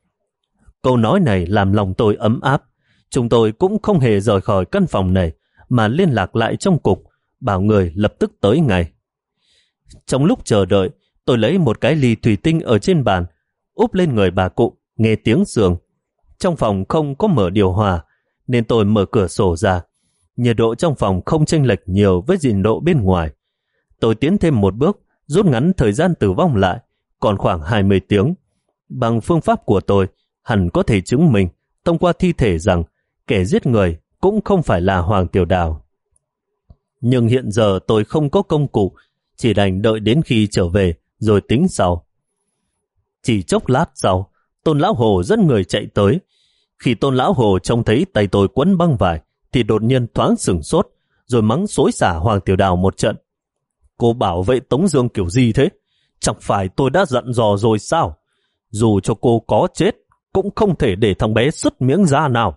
Câu nói này làm lòng tôi ấm áp. Chúng tôi cũng không hề rời khỏi căn phòng này, mà liên lạc lại trong cục, bảo người lập tức tới ngay. Trong lúc chờ đợi, tôi lấy một cái ly thủy tinh ở trên bàn, úp lên người bà cụ, nghe tiếng sườn. Trong phòng không có mở điều hòa, nên tôi mở cửa sổ ra. Nhiệt độ trong phòng không chênh lệch nhiều với nhiệt độ bên ngoài. Tôi tiến thêm một bước, rút ngắn thời gian tử vong lại, còn khoảng hai mươi tiếng. Bằng phương pháp của tôi, hẳn có thể chứng minh thông qua thi thể rằng kẻ giết người cũng không phải là Hoàng Tiểu Đào. Nhưng hiện giờ tôi không có công cụ, chỉ đành đợi đến khi trở về rồi tính sau. Chỉ chốc lát sau, Tôn Lão Hồ dẫn người chạy tới. Khi Tôn Lão Hồ trông thấy tay tôi quấn băng vải thì đột nhiên thoáng sửng sốt, rồi mắng xối xả Hoàng Tiểu Đào một trận. "Cô bảo vệ Tống Dương kiểu gì thế? Chẳng phải tôi đã dặn dò rồi sao? Dù cho cô có chết, cũng không thể để thằng bé sứt miếng da nào."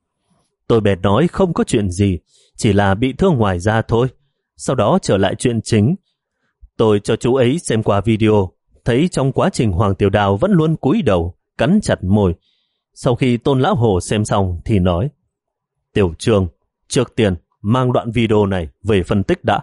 Tôi bèn nói không có chuyện gì, chỉ là bị thương ngoài da thôi. Sau đó trở lại chuyện chính. Tôi cho chú ấy xem qua video, thấy trong quá trình Hoàng Tiểu Đào vẫn luôn cúi đầu, cắn chặt môi. Sau khi Tôn Lão Hồ xem xong thì nói: "Tiểu Trương, trước tiên mang đoạn video này về phân tích đã."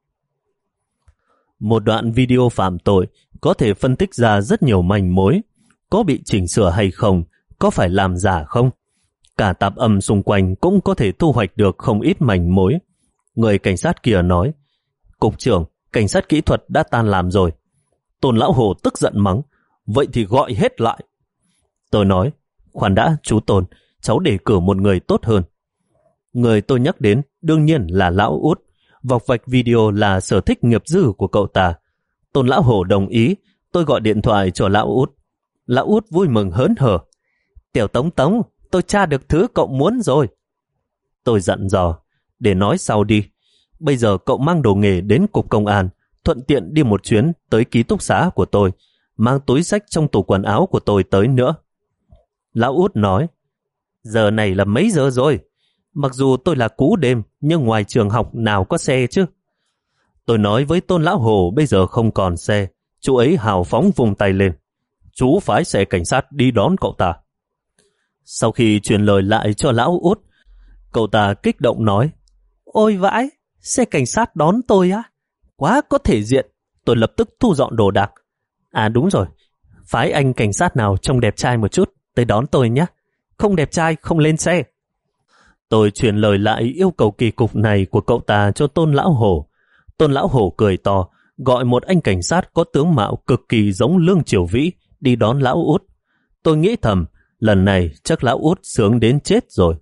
Một đoạn video phạm tội có thể phân tích ra rất nhiều manh mối. Có bị chỉnh sửa hay không? Có phải làm giả không? Cả tạp âm xung quanh cũng có thể thu hoạch được không ít manh mối. Người cảnh sát kia nói: "Cục trưởng, cảnh sát kỹ thuật đã tan làm rồi." Tôn Lão Hồ tức giận mắng: "Vậy thì gọi hết lại." Tôi nói: "Khoan đã, chú Tôn, cháu đề cử một người tốt hơn." Người tôi nhắc đến đương nhiên là Lão Út, vọc vạch video là sở thích nghiệp dư của cậu ta. Tôn lão hổ đồng ý, tôi gọi điện thoại cho lão út. Lão út vui mừng hớn hở. Tiểu Tống Tống, tôi tra được thứ cậu muốn rồi. Tôi dặn dò, để nói sau đi. Bây giờ cậu mang đồ nghề đến cục công an, thuận tiện đi một chuyến tới ký túc xá của tôi, mang túi xách trong tủ quần áo của tôi tới nữa. Lão út nói, giờ này là mấy giờ rồi? Mặc dù tôi là cú đêm, nhưng ngoài trường học nào có xe chứ? Tôi nói với Tôn lão hổ bây giờ không còn xe. Chú ấy hào phóng vùng tay lên. Chú phái xe cảnh sát đi đón cậu ta. Sau khi truyền lời lại cho lão út, cậu ta kích động nói, ôi vãi, xe cảnh sát đón tôi á? Quá có thể diện. Tôi lập tức thu dọn đồ đạc. À đúng rồi, phái anh cảnh sát nào trông đẹp trai một chút tới đón tôi nhé. Không đẹp trai không lên xe. Tôi truyền lời lại yêu cầu kỳ cục này của cậu ta cho Tôn lão hổ. Tôn lão hổ cười to, gọi một anh cảnh sát có tướng mạo cực kỳ giống Lương Triều Vĩ đi đón lão út. Tôi nghĩ thầm, lần này chắc lão út sướng đến chết rồi.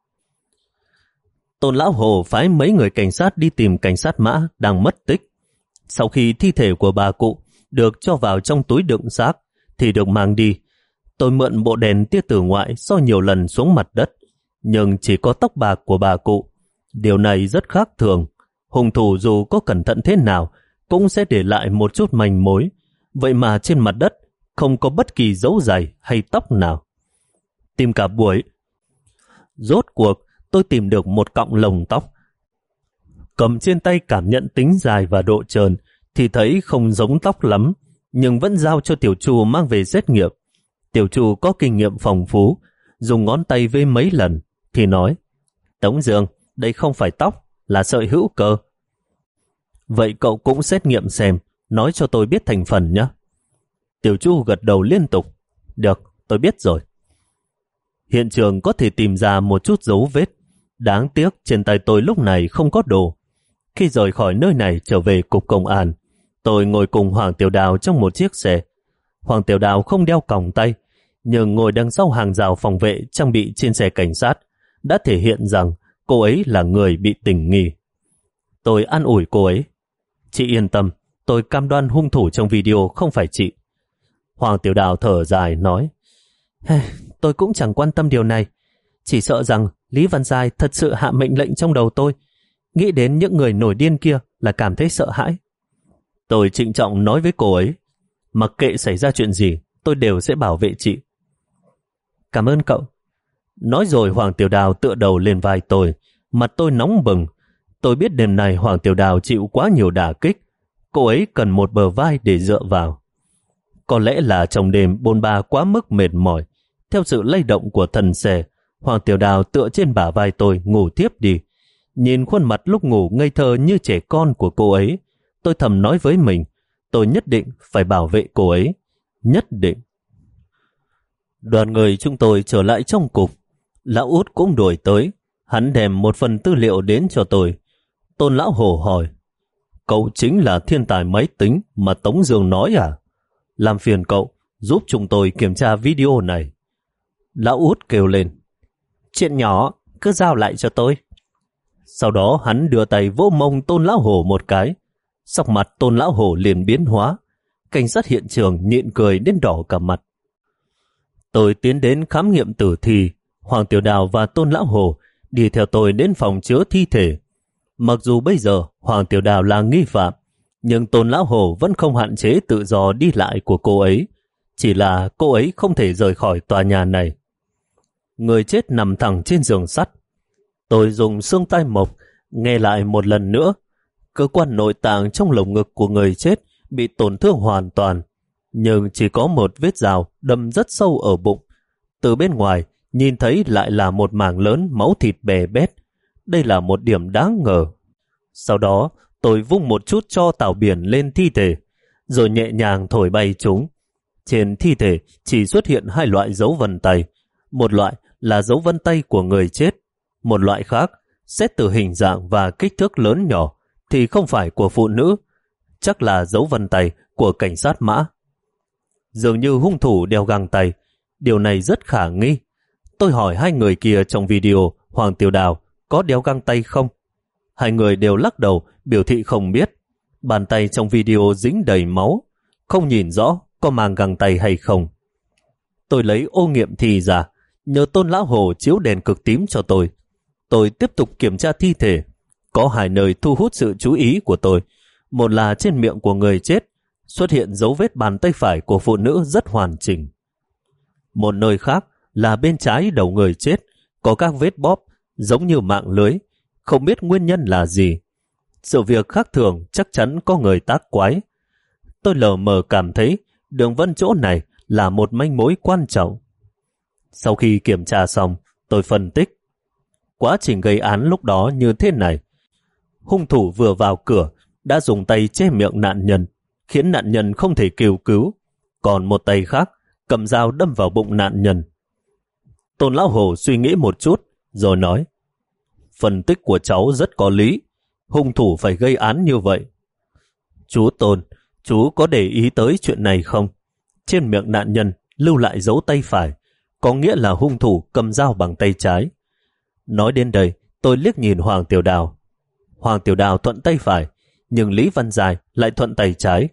Tôn lão hổ phái mấy người cảnh sát đi tìm cảnh sát Mã đang mất tích. Sau khi thi thể của bà cụ được cho vào trong túi đựng xác thì được mang đi. Tôi mượn bộ đèn tia tử ngoại soi nhiều lần xuống mặt đất, nhưng chỉ có tóc bạc của bà cụ. Điều này rất khác thường. Hung thủ dù có cẩn thận thế nào cũng sẽ để lại một chút manh mối. Vậy mà trên mặt đất không có bất kỳ dấu giày hay tóc nào. Tìm cả buổi, rốt cuộc tôi tìm được một cọng lồng tóc. Cầm trên tay cảm nhận tính dài và độ trơn thì thấy không giống tóc lắm, nhưng vẫn giao cho tiểu chu mang về xét nghiệm. Tiểu chu có kinh nghiệm phong phú, dùng ngón tay vê mấy lần thì nói, Tống Dương, đây không phải tóc, là sợi hữu cơ. Vậy cậu cũng xét nghiệm xem, nói cho tôi biết thành phần nhé. Tiểu chu gật đầu liên tục. Được, tôi biết rồi. Hiện trường có thể tìm ra một chút dấu vết. Đáng tiếc trên tay tôi lúc này không có đồ. Khi rời khỏi nơi này trở về cục công an, tôi ngồi cùng Hoàng Tiểu Đào trong một chiếc xe. Hoàng Tiểu Đào không đeo còng tay, nhưng ngồi đằng sau hàng rào phòng vệ trang bị trên xe cảnh sát đã thể hiện rằng cô ấy là người bị tình nghi. Tôi an ủi cô ấy. Chị yên tâm, tôi cam đoan hung thủ trong video không phải chị. Hoàng Tiểu Đào thở dài nói, hey, tôi cũng chẳng quan tâm điều này. Chỉ sợ rằng Lý Văn Giai thật sự hạ mệnh lệnh trong đầu tôi. Nghĩ đến những người nổi điên kia là cảm thấy sợ hãi. Tôi trịnh trọng nói với cô ấy, mặc kệ xảy ra chuyện gì, tôi đều sẽ bảo vệ chị. Cảm ơn cậu. Nói rồi Hoàng Tiểu Đào tựa đầu lên vai tôi, mặt tôi nóng bừng. Tôi biết đêm này Hoàng Tiểu Đào chịu quá nhiều đả kích, cô ấy cần một bờ vai để dựa vào. Có lẽ là trong đêm bôn ba quá mức mệt mỏi, theo sự lay động của thần xe, Hoàng Tiểu Đào tựa trên bả vai tôi ngủ tiếp đi. Nhìn khuôn mặt lúc ngủ ngây thơ như trẻ con của cô ấy, tôi thầm nói với mình, tôi nhất định phải bảo vệ cô ấy, nhất định. Đoàn người chúng tôi trở lại trong cục. Lão út cũng đuổi tới, hắn đem một phần tư liệu đến cho tôi. Tôn lão hổ hỏi, cậu chính là thiên tài máy tính mà Tống Dương nói à? Làm phiền cậu giúp chúng tôi kiểm tra video này. Lão út kêu lên, chuyện nhỏ, cứ giao lại cho tôi. Sau đó hắn đưa tay vỗ mông Tôn lão hổ một cái. Sắc mặt Tôn lão hổ liền biến hóa. Cảnh sát hiện trường nhịn cười đến đỏ cả mặt. Tôi tiến đến khám nghiệm tử thi. Hoàng Tiểu Đào và Tôn lão hổ đi theo tôi đến phòng chứa thi thể. Mặc dù bây giờ Hoàng Tiểu Đào là nghi phạm, nhưng Tôn lão hổ vẫn không hạn chế tự do đi lại của cô ấy. Chỉ là cô ấy không thể rời khỏi tòa nhà này. Người chết nằm thẳng trên giường sắt. Tôi dùng xương tai mộc nghe lại một lần nữa. Cơ quan nội tạng trong lồng ngực của người chết bị tổn thương hoàn toàn, nhưng chỉ có một vết rào đâm rất sâu ở bụng. Từ bên ngoài nhìn thấy lại là một mảng lớn máu thịt bè bét. Đây là một điểm đáng ngờ. Sau đó tôi vung một chút tro tảo biển lên thi thể, rồi nhẹ nhàng thổi bay chúng. Trên thi thể chỉ xuất hiện hai loại dấu vân tay. Một loại là dấu vân tay của người chết, một loại khác, xét từ hình dạng và kích thước lớn nhỏ, thì không phải của phụ nữ, chắc là dấu vân tay của cảnh sát Mã. Dường như hung thủ đeo găng tay, điều này rất khả nghi. Tôi hỏi hai người kia trong video Hoàng Tiểu Đào có đeo găng tay không? Hai người đều lắc đầu, biểu thị không biết. Bàn tay trong video dính đầy máu, không nhìn rõ có mang găng tay hay không. Tôi lấy ô nghiệm thi ra, nhờ Tôn lão hồ chiếu đèn cực tím cho tôi. Tôi tiếp tục kiểm tra thi thể. Có hai nơi thu hút sự chú ý của tôi. Một là trên miệng của người chết, xuất hiện dấu vết bàn tay phải của phụ nữ rất hoàn chỉnh. Một nơi khác là bên trái đầu người chết, có các vết bóp giống như mạng lưới, không biết nguyên nhân là gì. Sự việc khác thường chắc chắn có người tác quái. Tôi lờ mờ cảm thấy đường vân chỗ này là một manh mối quan trọng. Sau khi kiểm tra xong, tôi phân tích. Quá trình gây án lúc đó như thế này. Hung thủ vừa vào cửa đã dùng tay che miệng nạn nhân, khiến nạn nhân không thể kêu cứu. Còn một tay khác cầm dao đâm vào bụng nạn nhân. Tôn lão hồ suy nghĩ một chút, rồi nói, phân tích của cháu rất có lý. Hung thủ phải gây án như vậy. Chú Tôn, chú có để ý tới chuyện này không? Trên miệng nạn nhân lưu lại dấu tay phải, có nghĩa là hung thủ cầm dao bằng tay trái. Nói đến đây, tôi liếc nhìn Hoàng Tiểu Đào. Hoàng Tiểu Đào thuận tay phải, nhưng Lý Văn Dài lại thuận tay trái.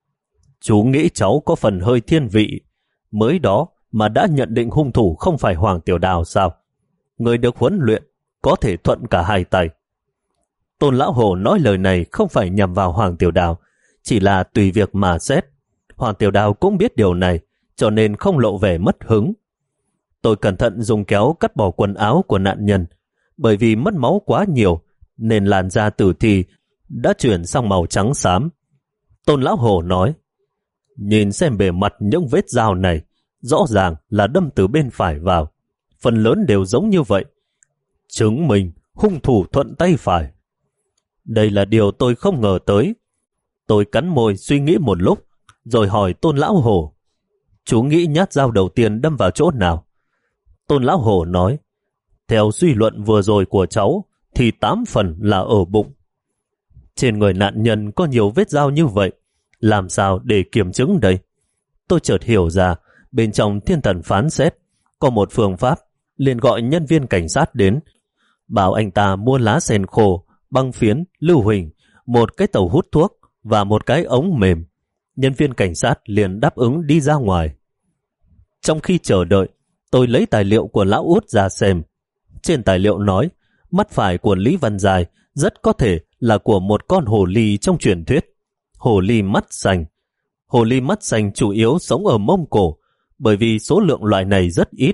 Chú nghĩ cháu có phần hơi thiên vị, mới đó mà đã nhận định hung thủ không phải Hoàng Tiểu Đào sao? Người được huấn luyện có thể thuận cả hai tay. Tôn lão hồ nói lời này không phải nhằm vào Hoàng Tiểu Đào, chỉ là tùy việc mà xét. Hoàng Tiểu Đào cũng biết điều này, cho nên không lộ vẻ mất hứng. Tôi cẩn thận dùng kéo cắt bỏ quần áo của nạn nhân, bởi vì mất máu quá nhiều, nên làn da tử thi đã chuyển sang màu trắng xám. Tôn lão hồ nói, nhìn xem bề mặt những vết dao này, rõ ràng là đâm từ bên phải vào. Phần lớn đều giống như vậy. Chứng minh hung thủ thuận tay phải. Đây là điều tôi không ngờ tới. Tôi cắn môi suy nghĩ một lúc, rồi hỏi Tôn lão hồ, chú nghĩ nhát dao đầu tiên đâm vào chỗ nào? Tôn lão hồ nói, theo suy luận vừa rồi của cháu, thì tám phần là ở bụng. Trên người nạn nhân có nhiều vết dao như vậy, làm sao để kiểm chứng đây? Tôi chợt hiểu ra, bên trong thiên thần phán xét, có một phương pháp, liền gọi nhân viên cảnh sát đến, bảo anh ta mua lá sen khô, băng phiến, lưu huỳnh, một cái tàu hút thuốc và một cái ống mềm. Nhân viên cảnh sát liền đáp ứng đi ra ngoài. Trong khi chờ đợi, tôi lấy tài liệu của lão Út ra xem. Trên tài liệu nói, mắt phải của Lý Văn Dài rất có thể là của một con hồ ly trong truyền thuyết. Hồ ly mắt xanh. Hồ ly mắt xanh chủ yếu sống ở Mông Cổ, bởi vì số lượng loại này rất ít.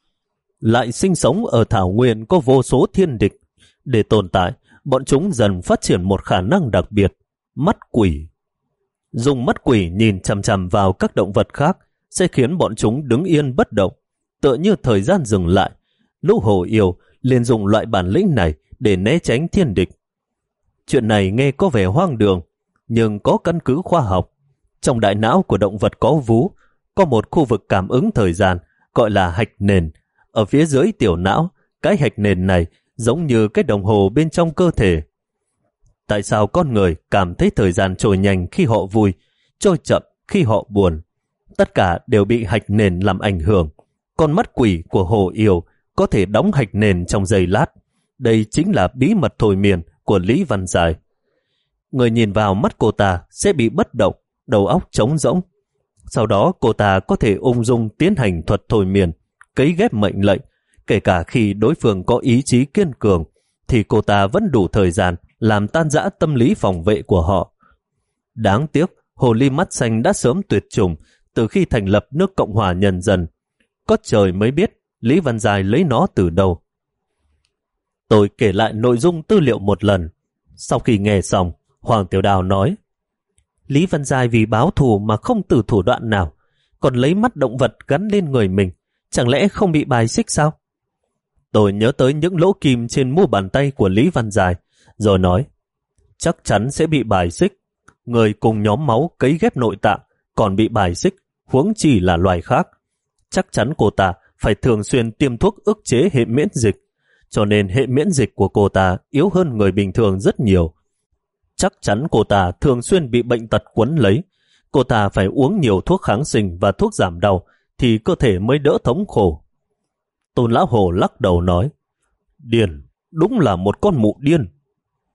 Lại sinh sống ở thảo nguyên có vô số thiên địch. Để tồn tại, bọn chúng dần phát triển một khả năng đặc biệt, mắt quỷ. Dùng mắt quỷ nhìn chằm chằm vào các động vật khác sẽ khiến bọn chúng đứng yên bất động, tựa như thời gian dừng lại. Lũ hồ yêu liền dùng loại bản lĩnh này để né tránh thiên địch. Chuyện này nghe có vẻ hoang đường, nhưng có căn cứ khoa học. Trong đại não của động vật có vú, có một khu vực cảm ứng thời gian gọi là hạch nền. Ở phía dưới tiểu não, cái hạch nền này giống như cái đồng hồ bên trong cơ thể. Tại sao con người cảm thấy thời gian trôi nhanh khi họ vui, trôi chậm khi họ buồn? Tất cả đều bị hạch nền làm ảnh hưởng. Con mắt quỷ của hồ yêu có thể đóng hạch nền trong giây lát. Đây chính là bí mật thôi miên của Lý Văn Dài. Người nhìn vào mắt cô ta sẽ bị bất động, đầu óc trống rỗng. Sau đó cô ta có thể ung dung tiến hành thuật thôi miên, cấy ghép mệnh lệnh. Kể cả khi đối phương có ý chí kiên cường, thì cô ta vẫn đủ thời gian làm tan rã tâm lý phòng vệ của họ. Đáng tiếc, hồ ly mắt xanh đã sớm tuyệt chủng từ khi thành lập nước Cộng hòa Nhân dân. Có trời mới biết Lý Văn Dài lấy nó từ đâu. Tôi kể lại nội dung tư liệu một lần. Sau khi nghe xong, Hoàng Tiểu Đào nói, Lý Văn Dài vì báo thù mà không từ thủ đoạn nào, còn lấy mắt động vật gắn lên người mình, chẳng lẽ không bị bài xích sao? Tôi nhớ tới những lỗ kim trên mu bàn tay của Lý Văn Dài, rồi nói, chắc chắn sẽ bị bài xích. Người cùng nhóm máu cấy ghép nội tạng còn bị bài xích, huống chi là loài khác. Chắc chắn cô ta phải thường xuyên tiêm thuốc ức chế hệ miễn dịch, cho nên hệ miễn dịch của cô ta yếu hơn người bình thường rất nhiều. Chắc chắn cô ta thường xuyên bị bệnh tật quấn lấy. Cô ta phải uống nhiều thuốc kháng sinh và thuốc giảm đau thì cơ thể mới đỡ thống khổ. Tôn lão hồ lắc đầu nói, điên, đúng là một con mụ điên.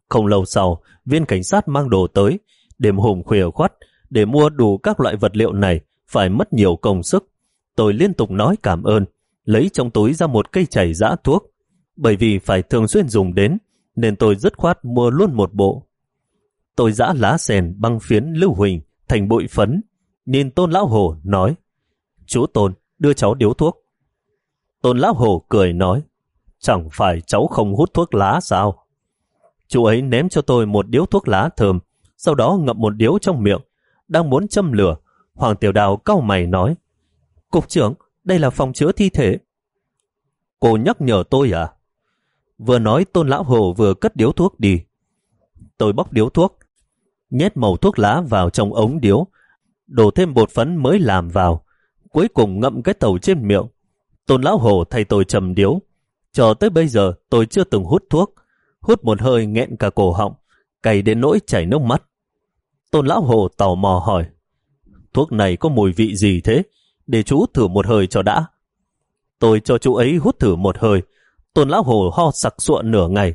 Không lâu sau, viên cảnh sát mang đồ tới. Đêm hôm khuya khoắt, để mua đủ các loại vật liệu này phải mất nhiều công sức. Tôi liên tục nói cảm ơn, lấy trong túi ra một cây chảy giã thuốc. Bởi vì phải thường xuyên dùng đến, nên tôi dứt khoát mua luôn một bộ. Tôi giã lá sen băng phiến lưu huỳnh thành bụi phấn, nhìn Tôn lão hổ nói: "Chú Tôn, đưa cháu điếu thuốc." Tôn lão hổ cười nói: "Chẳng phải cháu không hút thuốc lá sao?" Chú ấy ném cho tôi một điếu thuốc lá thơm, sau đó ngậm một điếu trong miệng. Đang muốn châm lửa, Hoàng Tiểu Đào cau mày nói: "Cục trưởng, đây là phòng chứa thi thể." "Cô nhắc nhở tôi à?" Vừa nói Tôn lão hổ vừa cất điếu thuốc đi. Tôi bóc điếu thuốc, nhét mẩu thuốc lá vào trong ống điếu, đổ thêm bột phấn mới làm vào, cuối cùng ngậm cái tàu trên miệng. Tôn lão hổ thay tôi châm điếu. Cho tới bây giờ tôi chưa từng hút thuốc, hút một hơi nghẹn cả cổ họng, cay đến nỗi chảy nước mắt. Tôn lão hổ tò mò hỏi: "Thuốc này có mùi vị gì thế? Để chú thử một hơi cho đã." Tôi cho chú ấy hút thử một hơi. Tôn lão hổ ho sặc sụa nửa ngày.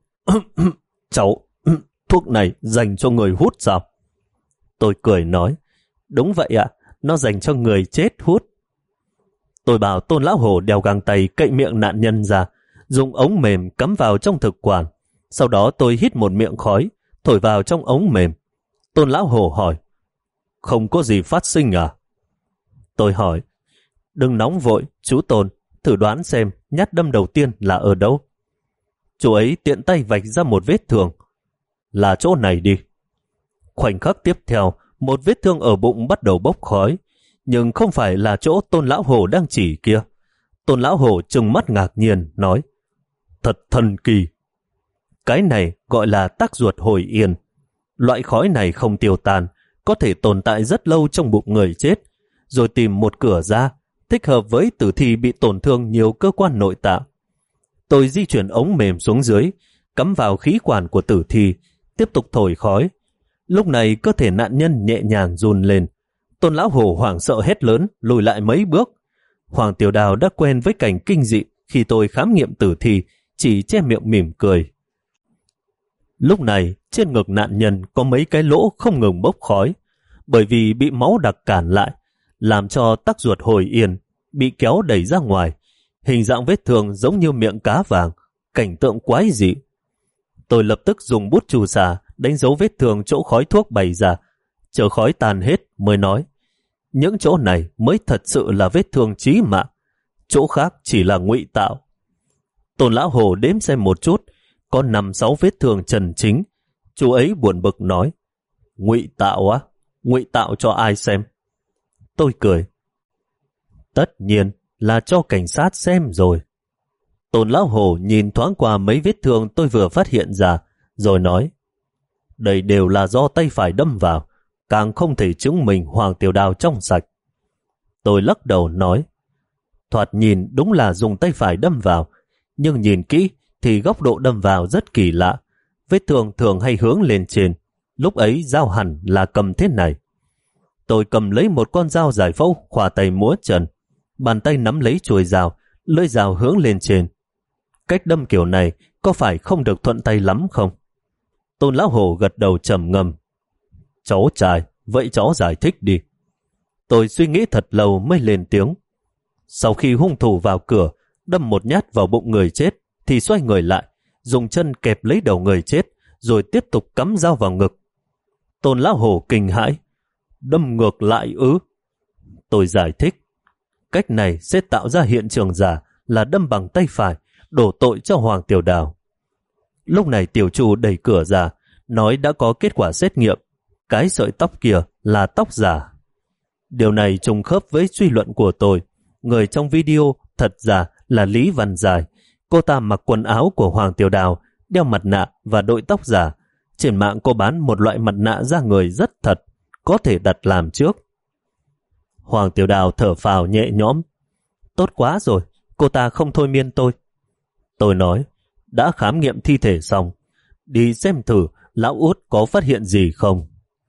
"Cháu, thuốc này dành cho người hút sao?" Tôi cười nói: "Đúng vậy ạ, nó dành cho người chết hút." Tôi bảo Tôn lão hổ đeo găng tay cậy miệng nạn nhân ra, dùng ống mềm cắm vào trong thực quản. Sau đó tôi hít một miệng khói, thổi vào trong ống mềm. Tôn lão hổ hỏi: "Không có gì phát sinh à?" Tôi hỏi: "Đừng nóng vội, chú Tôn, thử đoán xem nhát đâm đầu tiên là ở đâu." Chú ấy tiện tay vạch ra một vết thương: "Là chỗ này đi." Khoảnh khắc tiếp theo, một vết thương ở bụng bắt đầu bốc khói, nhưng không phải là chỗ Tôn lão hổ đang chỉ kia. Tôn lão hổ trừng mắt ngạc nhiên nói: "Thật thần kỳ. Cái này gọi là tắc ruột hồi yên. Loại khói này không tiêu tan, có thể tồn tại rất lâu trong bụng người chết, rồi tìm một cửa ra, thích hợp với tử thi bị tổn thương nhiều cơ quan nội tạng." Tôi di chuyển ống mềm xuống dưới, cắm vào khí quản của tử thi, tiếp tục thổi khói. Lúc này cơ thể nạn nhân nhẹ nhàng run lên. Tôn lão hổ hoảng sợ hét lớn, lùi lại mấy bước. Hoàng Tiểu Đào đã quen với cảnh kinh dị khi tôi khám nghiệm tử thi, chỉ che miệng mỉm cười. Lúc này, trên ngực nạn nhân có mấy cái lỗ không ngừng bốc khói, bởi vì bị máu đặc cản lại, làm cho tắc ruột hồi yên, bị kéo đẩy ra ngoài. Hình dạng vết thương giống như miệng cá vàng, cảnh tượng quái dị. Tôi lập tức dùng bút chù xà đánh dấu vết thương chỗ khói thuốc bày ra, chờ khói tàn hết mới nói: "Những chỗ này mới thật sự là vết thương chí mạng, chỗ khác chỉ là ngụy tạo." Tôn lão hổ đếm xem một chút, có năm sáu vết thương trần chính. Chú ấy buồn bực nói: "Ngụy tạo á? Ngụy tạo cho ai xem?" Tôi cười: "Tất nhiên là cho cảnh sát xem rồi." Tôn lão hổ nhìn thoáng qua mấy vết thương tôi vừa phát hiện ra, rồi nói: "Đây đều là do tay phải đâm vào, càng không thể chứng minh Hoàng Tiểu Đào trong sạch." Tôi lắc đầu nói: "Thoạt nhìn đúng là dùng tay phải đâm vào, nhưng nhìn kỹ thì góc độ đâm vào rất kỳ lạ. Vết thương thường hay hướng lên trên, lúc ấy dao hẳn là cầm thế này." Tôi cầm lấy một con dao giải phẫu, khỏa tay múa chân, bàn tay nắm lấy chuôi dao, lưỡi dao hướng lên trên. Cách đâm kiểu này có phải không được thuận tay lắm không? Tôn lão hổ gật đầu trầm ngâm: "Cháu trai, vậy cháu giải thích đi." Tôi suy nghĩ thật lâu mới lên tiếng: "Sau khi hung thủ vào cửa, đâm một nhát vào bụng người chết, thì xoay người lại, dùng chân kẹp lấy đầu người chết, rồi tiếp tục cắm dao vào ngực." Tôn lão hổ kinh hãi: "Đâm ngược lại ư?" Tôi giải thích: "Cách này sẽ tạo ra hiện trường giả là đâm bằng tay phải, đổ tội cho Hoàng Tiểu Đào." Lúc này tiểu chủ đẩy cửa ra, nói đã có kết quả xét nghiệm, cái sợi tóc kia là tóc giả. Điều này trùng khớp với suy luận của tôi. Người trong video thật giả là Lý Văn Dài. Cô ta mặc quần áo của Hoàng Tiểu Đào, đeo mặt nạ và đội tóc giả. Trên mạng cô bán một loại mặt nạ da người rất thật, có thể đặt làm trước. Hoàng Tiểu Đào thở phào nhẹ nhõm: "Tốt quá rồi, cô ta không thôi miên tôi." Tôi nói: "Đã khám nghiệm thi thể xong, đi xem thử lão út có phát hiện gì không."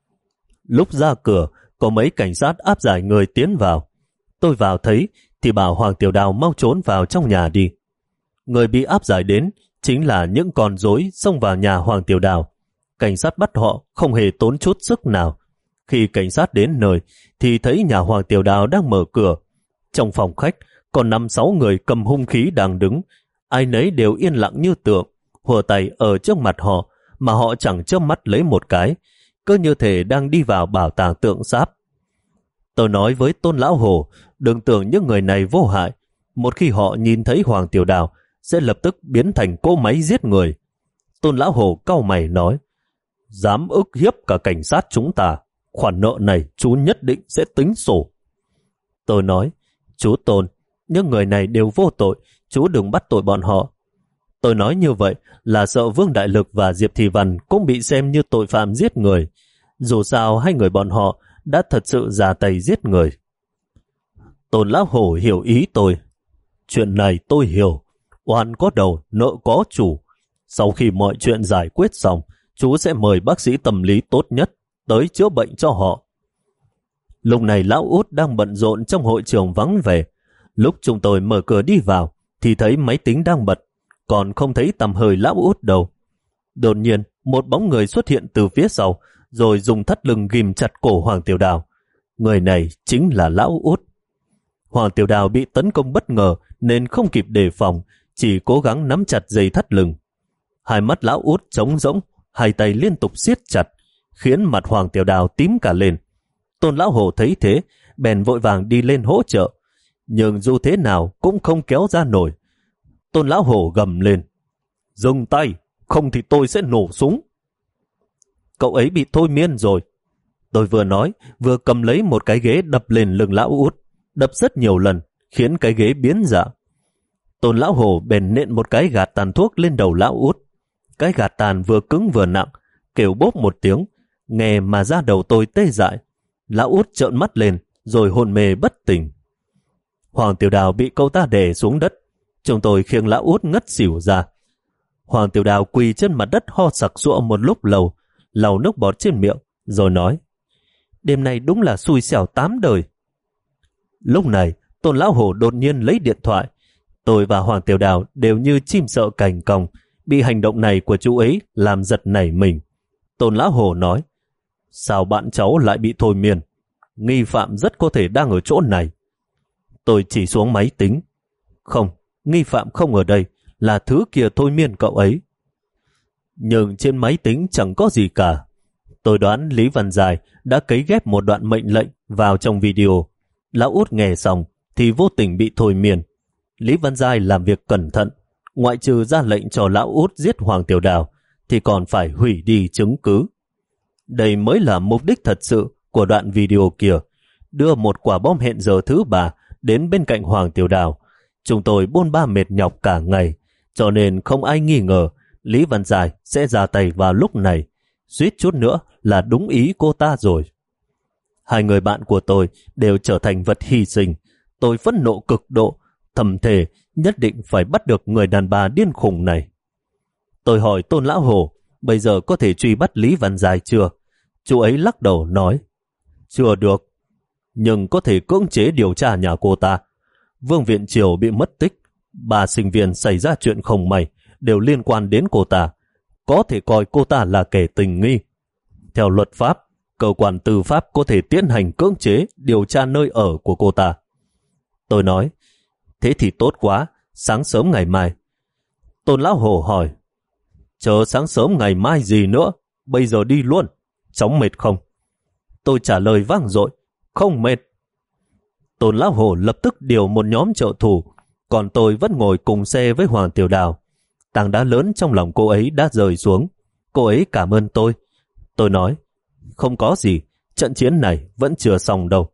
Lúc ra cửa, có mấy cảnh sát áp giải người tiến vào. Tôi vào thấy thì bảo Hoàng Tiểu Đào mau trốn vào trong nhà đi. Người bị áp giải đến chính là những con rối xông vào nhà Hoàng Tiểu Đào. Cảnh sát bắt họ không hề tốn chút sức nào. Khi cảnh sát đến nơi thì thấy nhà Hoàng Tiểu Đào đang mở cửa. Trong phòng khách còn năm sáu người cầm hung khí đang đứng. Ai nấy đều yên lặng như tượng, hùa tay ở trước mặt họ mà họ chẳng chớp mắt lấy một cái, cứ như thể đang đi vào bảo tàng tượng sáp. Tôi nói với Tôn Lão Hổ, đừng tưởng những người này vô hại. Một khi họ nhìn thấy Hoàng Tiểu Đào sẽ lập tức biến thành cỗ máy giết người. Tôn Lão Hổ cau mày nói, dám ức hiếp cả cảnh sát chúng ta, khoản nợ này chú nhất định sẽ tính sổ. Tôi nói, chú Tôn, những người này đều vô tội, chú đừng bắt tội bọn họ. Tôi nói như vậy là sợ Vương Đại Lực và Diệp Thị Văn cũng bị xem như tội phạm giết người. Dù sao hai người bọn họ đã thật sự ra tay giết người. Tôn Lão Hổ hiểu ý tôi. Chuyện này tôi hiểu. Oan có đầu, nợ có chủ. Sau khi mọi chuyện giải quyết xong, chú sẽ mời bác sĩ tâm lý tốt nhất tới chữa bệnh cho họ. Lúc này Lão Út đang bận rộn trong hội trường vắng vẻ. Lúc chúng tôi mở cửa đi vào thì thấy máy tính đang bật, còn không thấy tầm hơi Lão Út đâu. Đột nhiên, một bóng người xuất hiện từ phía sau, rồi dùng thắt lưng ghim chặt cổ Hoàng Tiểu Đào. Người này chính là Lão Út. Hoàng Tiểu Đào bị tấn công bất ngờ nên không kịp đề phòng, chỉ cố gắng nắm chặt dây thắt lưng. Hai mắt Lão Út trống rỗng, hai tay liên tục siết chặt, khiến mặt Hoàng Tiểu Đào tím cả lên. Tôn Lão Hổ thấy thế, bèn vội vàng đi lên hỗ trợ, nhưng dù thế nào cũng không kéo ra nổi. Tôn Lão Hổ gầm lên, dừng tay, không thì tôi sẽ nổ súng. Cậu ấy bị thôi miên rồi. Tôi vừa nói, vừa cầm lấy một cái ghế đập lên lưng Lão Út, đập rất nhiều lần, khiến cái ghế biến dạng. Tôn Lão Hổ bèn nện một cái gạt tàn thuốc lên đầu Lão Út. Cái gạt tàn vừa cứng vừa nặng, kêu bốp một tiếng, nghe mà da đầu tôi tê dại. Lão Út trợn mắt lên, rồi hôn mê bất tỉnh. Hoàng Tiểu Đào bị cậu ta đè xuống đất. Chúng tôi khiêng Lão Út ngất xỉu ra. Hoàng Tiểu Đào quỳ trên mặt đất ho sặc sụa một lúc lâu, lau nước bọt trên miệng, rồi nói, đêm nay đúng là xui xẻo tám đời. Lúc này, Tôn Lão Hổ đột nhiên lấy điện thoại. Tôi và Hoàng Tiểu Đào đều như chim sợ cành cong, bị hành động này của chú ấy làm giật nảy mình. Tôn Lão Hổ nói, sao bạn cháu lại bị thôi miên? Nghi phạm rất có thể đang ở chỗ này. Tôi chỉ xuống máy tính. Không, nghi phạm không ở đây, là thứ kia thôi miên cậu ấy. Nhưng trên máy tính chẳng có gì cả. Tôi đoán Lý Văn Dài đã cấy ghép một đoạn mệnh lệnh vào trong video. Lão Út nghe xong thì vô tình bị thôi miên. Lý Văn Dài làm việc cẩn thận, ngoại trừ ra lệnh cho Lão Út giết Hoàng Tiểu Đào thì còn phải hủy đi chứng cứ. Đây mới là mục đích thật sự của đoạn video kia, đưa một quả bom hẹn giờ thứ ba đến bên cạnh Hoàng Tiểu Đào. Chúng tôi bôn ba mệt nhọc cả ngày, cho nên không ai nghi ngờ Lý Văn Dài sẽ ra tay vào lúc này. Suýt chút nữa là đúng ý cô ta rồi. Hai người bạn của tôi đều trở thành vật hy sinh. Tôi phẫn nộ cực độ, thầm thề nhất định phải bắt được người đàn bà điên khùng này. Tôi hỏi Tôn Lão Hổ, bây giờ có thể truy bắt Lý Văn Dài chưa? Chú ấy lắc đầu nói, chưa được, nhưng có thể cưỡng chế điều tra nhà cô ta. Vương Viện Triều bị mất tích, ba sinh viên xảy ra chuyện không may đều liên quan đến cô ta, có thể coi cô ta là kẻ tình nghi. Theo luật pháp, cơ quan tư pháp có thể tiến hành cưỡng chế điều tra nơi ở của cô ta. Tôi nói, thế thì tốt quá, sáng sớm ngày mai. Tôn Lão Hổ hỏi, chờ sáng sớm ngày mai gì nữa, bây giờ đi luôn, cháu mệt không? Tôi trả lời vang dội, không mệt. Tôn Lão Hổ lập tức điều một nhóm trợ thủ, còn tôi vẫn ngồi cùng xe với Hoàng Tiểu Đào. Tảng đá lớn trong lòng cô ấy đã rơi xuống. Cô ấy cảm ơn tôi. Tôi nói, không có gì, trận chiến này vẫn chưa xong đâu.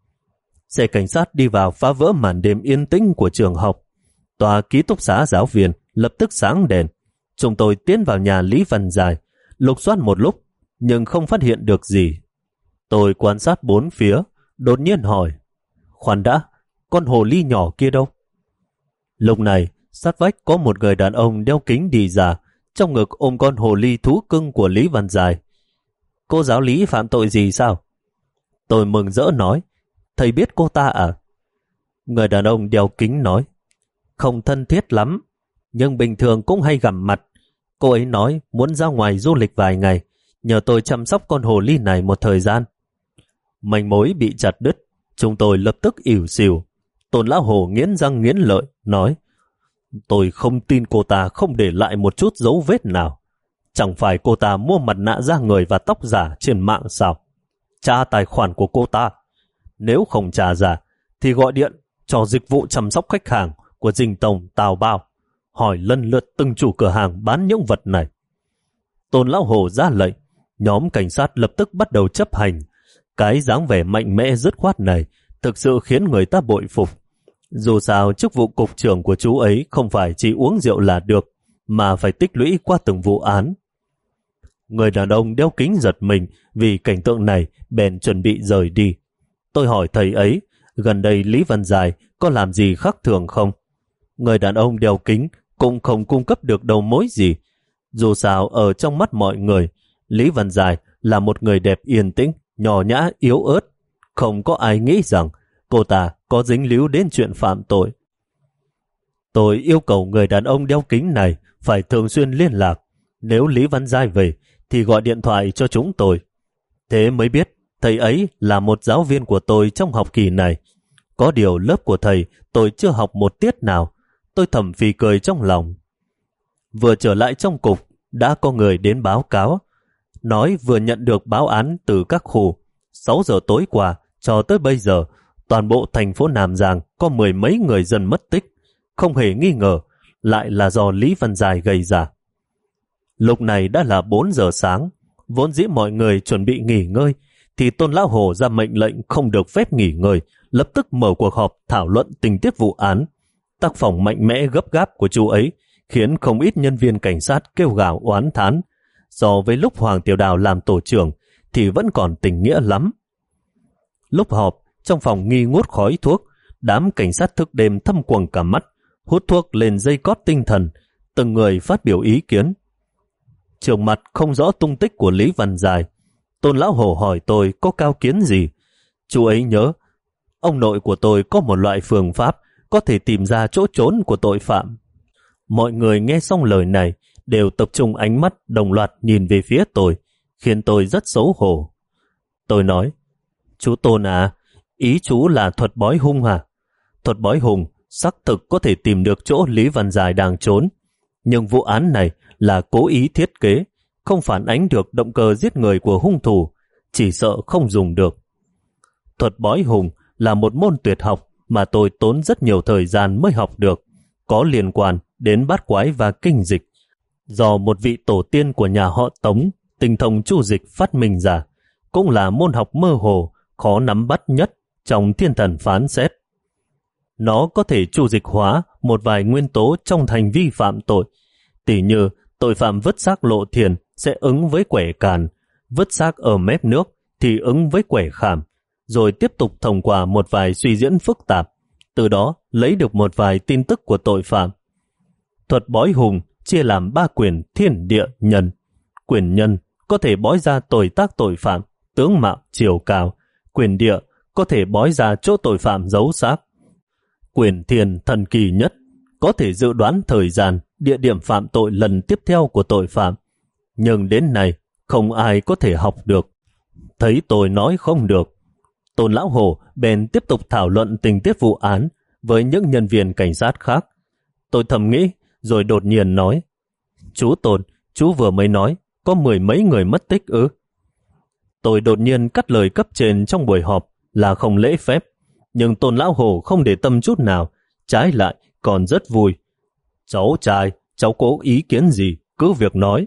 Xe cảnh sát đi vào phá vỡ màn đêm yên tĩnh của trường học. Tòa ký túc xá giáo viên lập tức sáng đèn. Chúng tôi tiến vào nhà Lý Văn Dài, lục soát một lúc, nhưng không phát hiện được gì. Tôi quan sát bốn phía, đột nhiên hỏi, khoan đã, con hồ ly nhỏ kia đâu? Lúc này, sát vách có một người đàn ông đeo kính đi ra, trong ngực ôm con hồ ly thú cưng của Lý Văn Dài. Cô giáo Lý phạm tội gì sao? Tôi mừng rỡ nói, thầy biết cô ta à? Người đàn ông đeo kính nói, không thân thiết lắm, nhưng bình thường cũng hay gặp mặt. Cô ấy nói muốn ra ngoài du lịch vài ngày, nhờ tôi chăm sóc con hồ ly này một thời gian. Manh mối bị chặt đứt, chúng tôi lập tức ỉu xìu. Tôn lão hổ nghiến răng nghiến lợi, nói: tôi không tin cô ta không để lại một chút dấu vết nào. Chẳng phải cô ta mua mặt nạ da người và tóc giả trên mạng sao? Tra tài khoản của cô ta. Nếu không tra ra, thì gọi điện cho dịch vụ chăm sóc khách hàng của Dinh Tông Tào Bao, hỏi lần lượt từng chủ cửa hàng bán những vật này. Tôn lão hổ ra lệnh, nhóm cảnh sát lập tức bắt đầu chấp hành. Cái dáng vẻ mạnh mẽ dứt khoát này thực sự khiến người ta bội phục. Dù sao chức vụ cục trưởng của chú ấy không phải chỉ uống rượu là được, mà phải tích lũy qua từng vụ án. Người đàn ông đeo kính giật mình vì cảnh tượng này, bèn chuẩn bị rời đi. Tôi hỏi thầy ấy, gần đây Lý Văn Dài có làm gì khác thường không? Người đàn ông đeo kính cũng không cung cấp được đầu mối gì. Dù sao ở trong mắt mọi người, Lý Văn Dài là một người đẹp yên tĩnh, nhỏ nhã, yếu ớt. Không có ai nghĩ rằng cô ta có dính líu đến chuyện phạm tội. Tôi yêu cầu người đàn ông đeo kính này phải thường xuyên liên lạc. Nếu Lý Văn Giai về thì gọi điện thoại cho chúng tôi. Thế mới biết thầy ấy là một giáo viên của tôi trong học kỳ này. Có điều lớp của thầy tôi chưa học một tiết nào. Tôi thầm phì cười trong lòng. Vừa trở lại trong cục, đã có người đến báo cáo, nói vừa nhận được báo án từ các khu. sáu giờ tối qua cho tới bây giờ, toàn bộ thành phố Nam Giang có mười mấy người dân mất tích. Không hề nghi ngờ lại là do Lý Văn Dài gây ra. Lúc này đã là bốn giờ sáng, vốn dĩ mọi người chuẩn bị nghỉ ngơi, thì Tôn lão hổ ra mệnh lệnh không được phép nghỉ ngơi, lập tức mở cuộc họp thảo luận tình tiết vụ án. Tác phong mạnh mẽ gấp gáp của chú ấy khiến không ít nhân viên cảnh sát kêu gào oán thán. So với lúc Hoàng Tiểu Đào làm tổ trưởng thì vẫn còn tình nghĩa lắm. Lúc họp, trong phòng nghi ngút khói thuốc, đám cảnh sát thức đêm thâm quầng cả mắt, hút thuốc lên dây cót tinh thần, từng người phát biểu ý kiến. Trường mặt không rõ tung tích của Lý Văn Dài. Tôn lão hổ hỏi tôi có cao kiến gì. Chú ấy nhớ, ông nội của tôi có một loại phương pháp có thể tìm ra chỗ trốn của tội phạm. Mọi người nghe xong lời này đều tập trung ánh mắt đồng loạt nhìn về phía tôi, khiến tôi rất xấu hổ. Tôi nói, chú Tôn à, ý chú là thuật bói hung hả? Thuật bói hung xác thực có thể tìm được chỗ Lý Văn Dài đang trốn, nhưng vụ án này là cố ý thiết kế, không phản ánh được động cơ giết người của hung thủ, chỉ sợ không dùng được. Thuật bói hung là một môn tuyệt học mà tôi tốn rất nhiều thời gian mới học được, có liên quan đến bát quái và kinh dịch, do một vị tổ tiên của nhà họ Tống, tinh thông chu dịch phát minh ra, cũng là môn học mơ hồ, khó nắm bắt nhất trong thiên thần phán xét. Nó có thể chu dịch hóa một vài nguyên tố trong hành vi phạm tội, tỉ như tội phạm vứt xác lộ thiền sẽ ứng với quẻ càn, vứt xác ở mép nước thì ứng với quẻ khảm, rồi tiếp tục thông qua một vài suy diễn phức tạp, từ đó lấy được một vài tin tức của tội phạm. Thuật bói hùng chia làm ba quyền thiên địa nhân. Quyền nhân có thể bói ra tuổi tác tội phạm, tướng mạo, chiều cao. Quyền địa có thể bói ra chỗ tội phạm giấu xác. Quyền thiên thần kỳ nhất, có thể dự đoán thời gian, địa điểm phạm tội lần tiếp theo của tội phạm. Nhưng đến nay, không ai có thể học được. Thấy tôi nói không được, Tôn lão hổ bèn tiếp tục thảo luận tình tiết vụ án với những nhân viên cảnh sát khác. Tôi thầm nghĩ, rồi đột nhiên nói, chú Tôn, chú vừa mới nói có mười mấy người mất tích ư? Tôi đột nhiên cắt lời cấp trên trong buổi họp là không lễ phép, nhưng Tôn lão hổ không để tâm chút nào, trái lại còn rất vui. Cháu trai, cháu có ý kiến gì, cứ việc nói.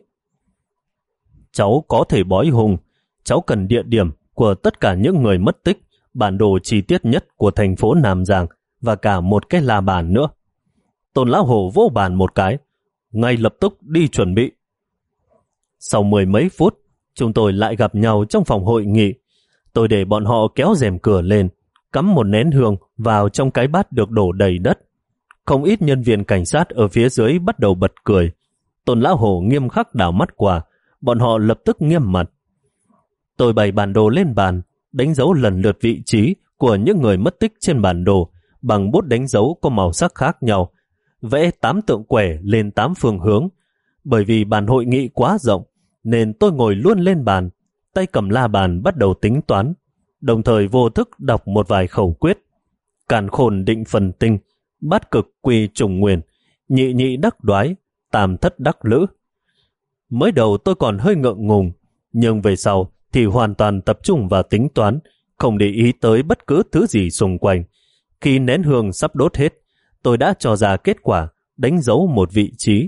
Cháu có thể bói hung, cháu cần địa điểm của tất cả những người mất tích, bản đồ chi tiết nhất của thành phố Nam Giang và cả một cái la bàn nữa. Tôn lão hổ vỗ bàn một cái, ngay lập tức đi chuẩn bị. Sau mười mấy phút, chúng tôi lại gặp nhau trong phòng hội nghị. Tôi để bọn họ kéo rèm cửa lên, cắm một nén hương vào trong cái bát được đổ đầy đất. Không ít nhân viên cảnh sát ở phía dưới bắt đầu bật cười. Tôn lão hổ nghiêm khắc đảo mắt qua, bọn họ lập tức nghiêm mặt. Tôi bày bản đồ lên bàn, đánh dấu lần lượt vị trí của những người mất tích trên bản đồ bằng bút đánh dấu có màu sắc khác nhau, vẽ tám tượng quẻ lên tám phương hướng. Bởi vì bàn hội nghị quá rộng, nên tôi ngồi luôn lên bàn, tay cầm la bàn bắt đầu tính toán, đồng thời vô thức đọc một vài khẩu quyết. Càn khôn định phần tinh, bát cực quy trùng nguyên, nhị nhị đắc đoái, tam thất đắc lữ. Mới đầu tôi còn hơi ngượng ngùng, nhưng về sau thì hoàn toàn tập trung vào tính toán, không để ý tới bất cứ thứ gì xung quanh. Khi nén hương sắp đốt hết, tôi đã cho ra kết quả, đánh dấu một vị trí.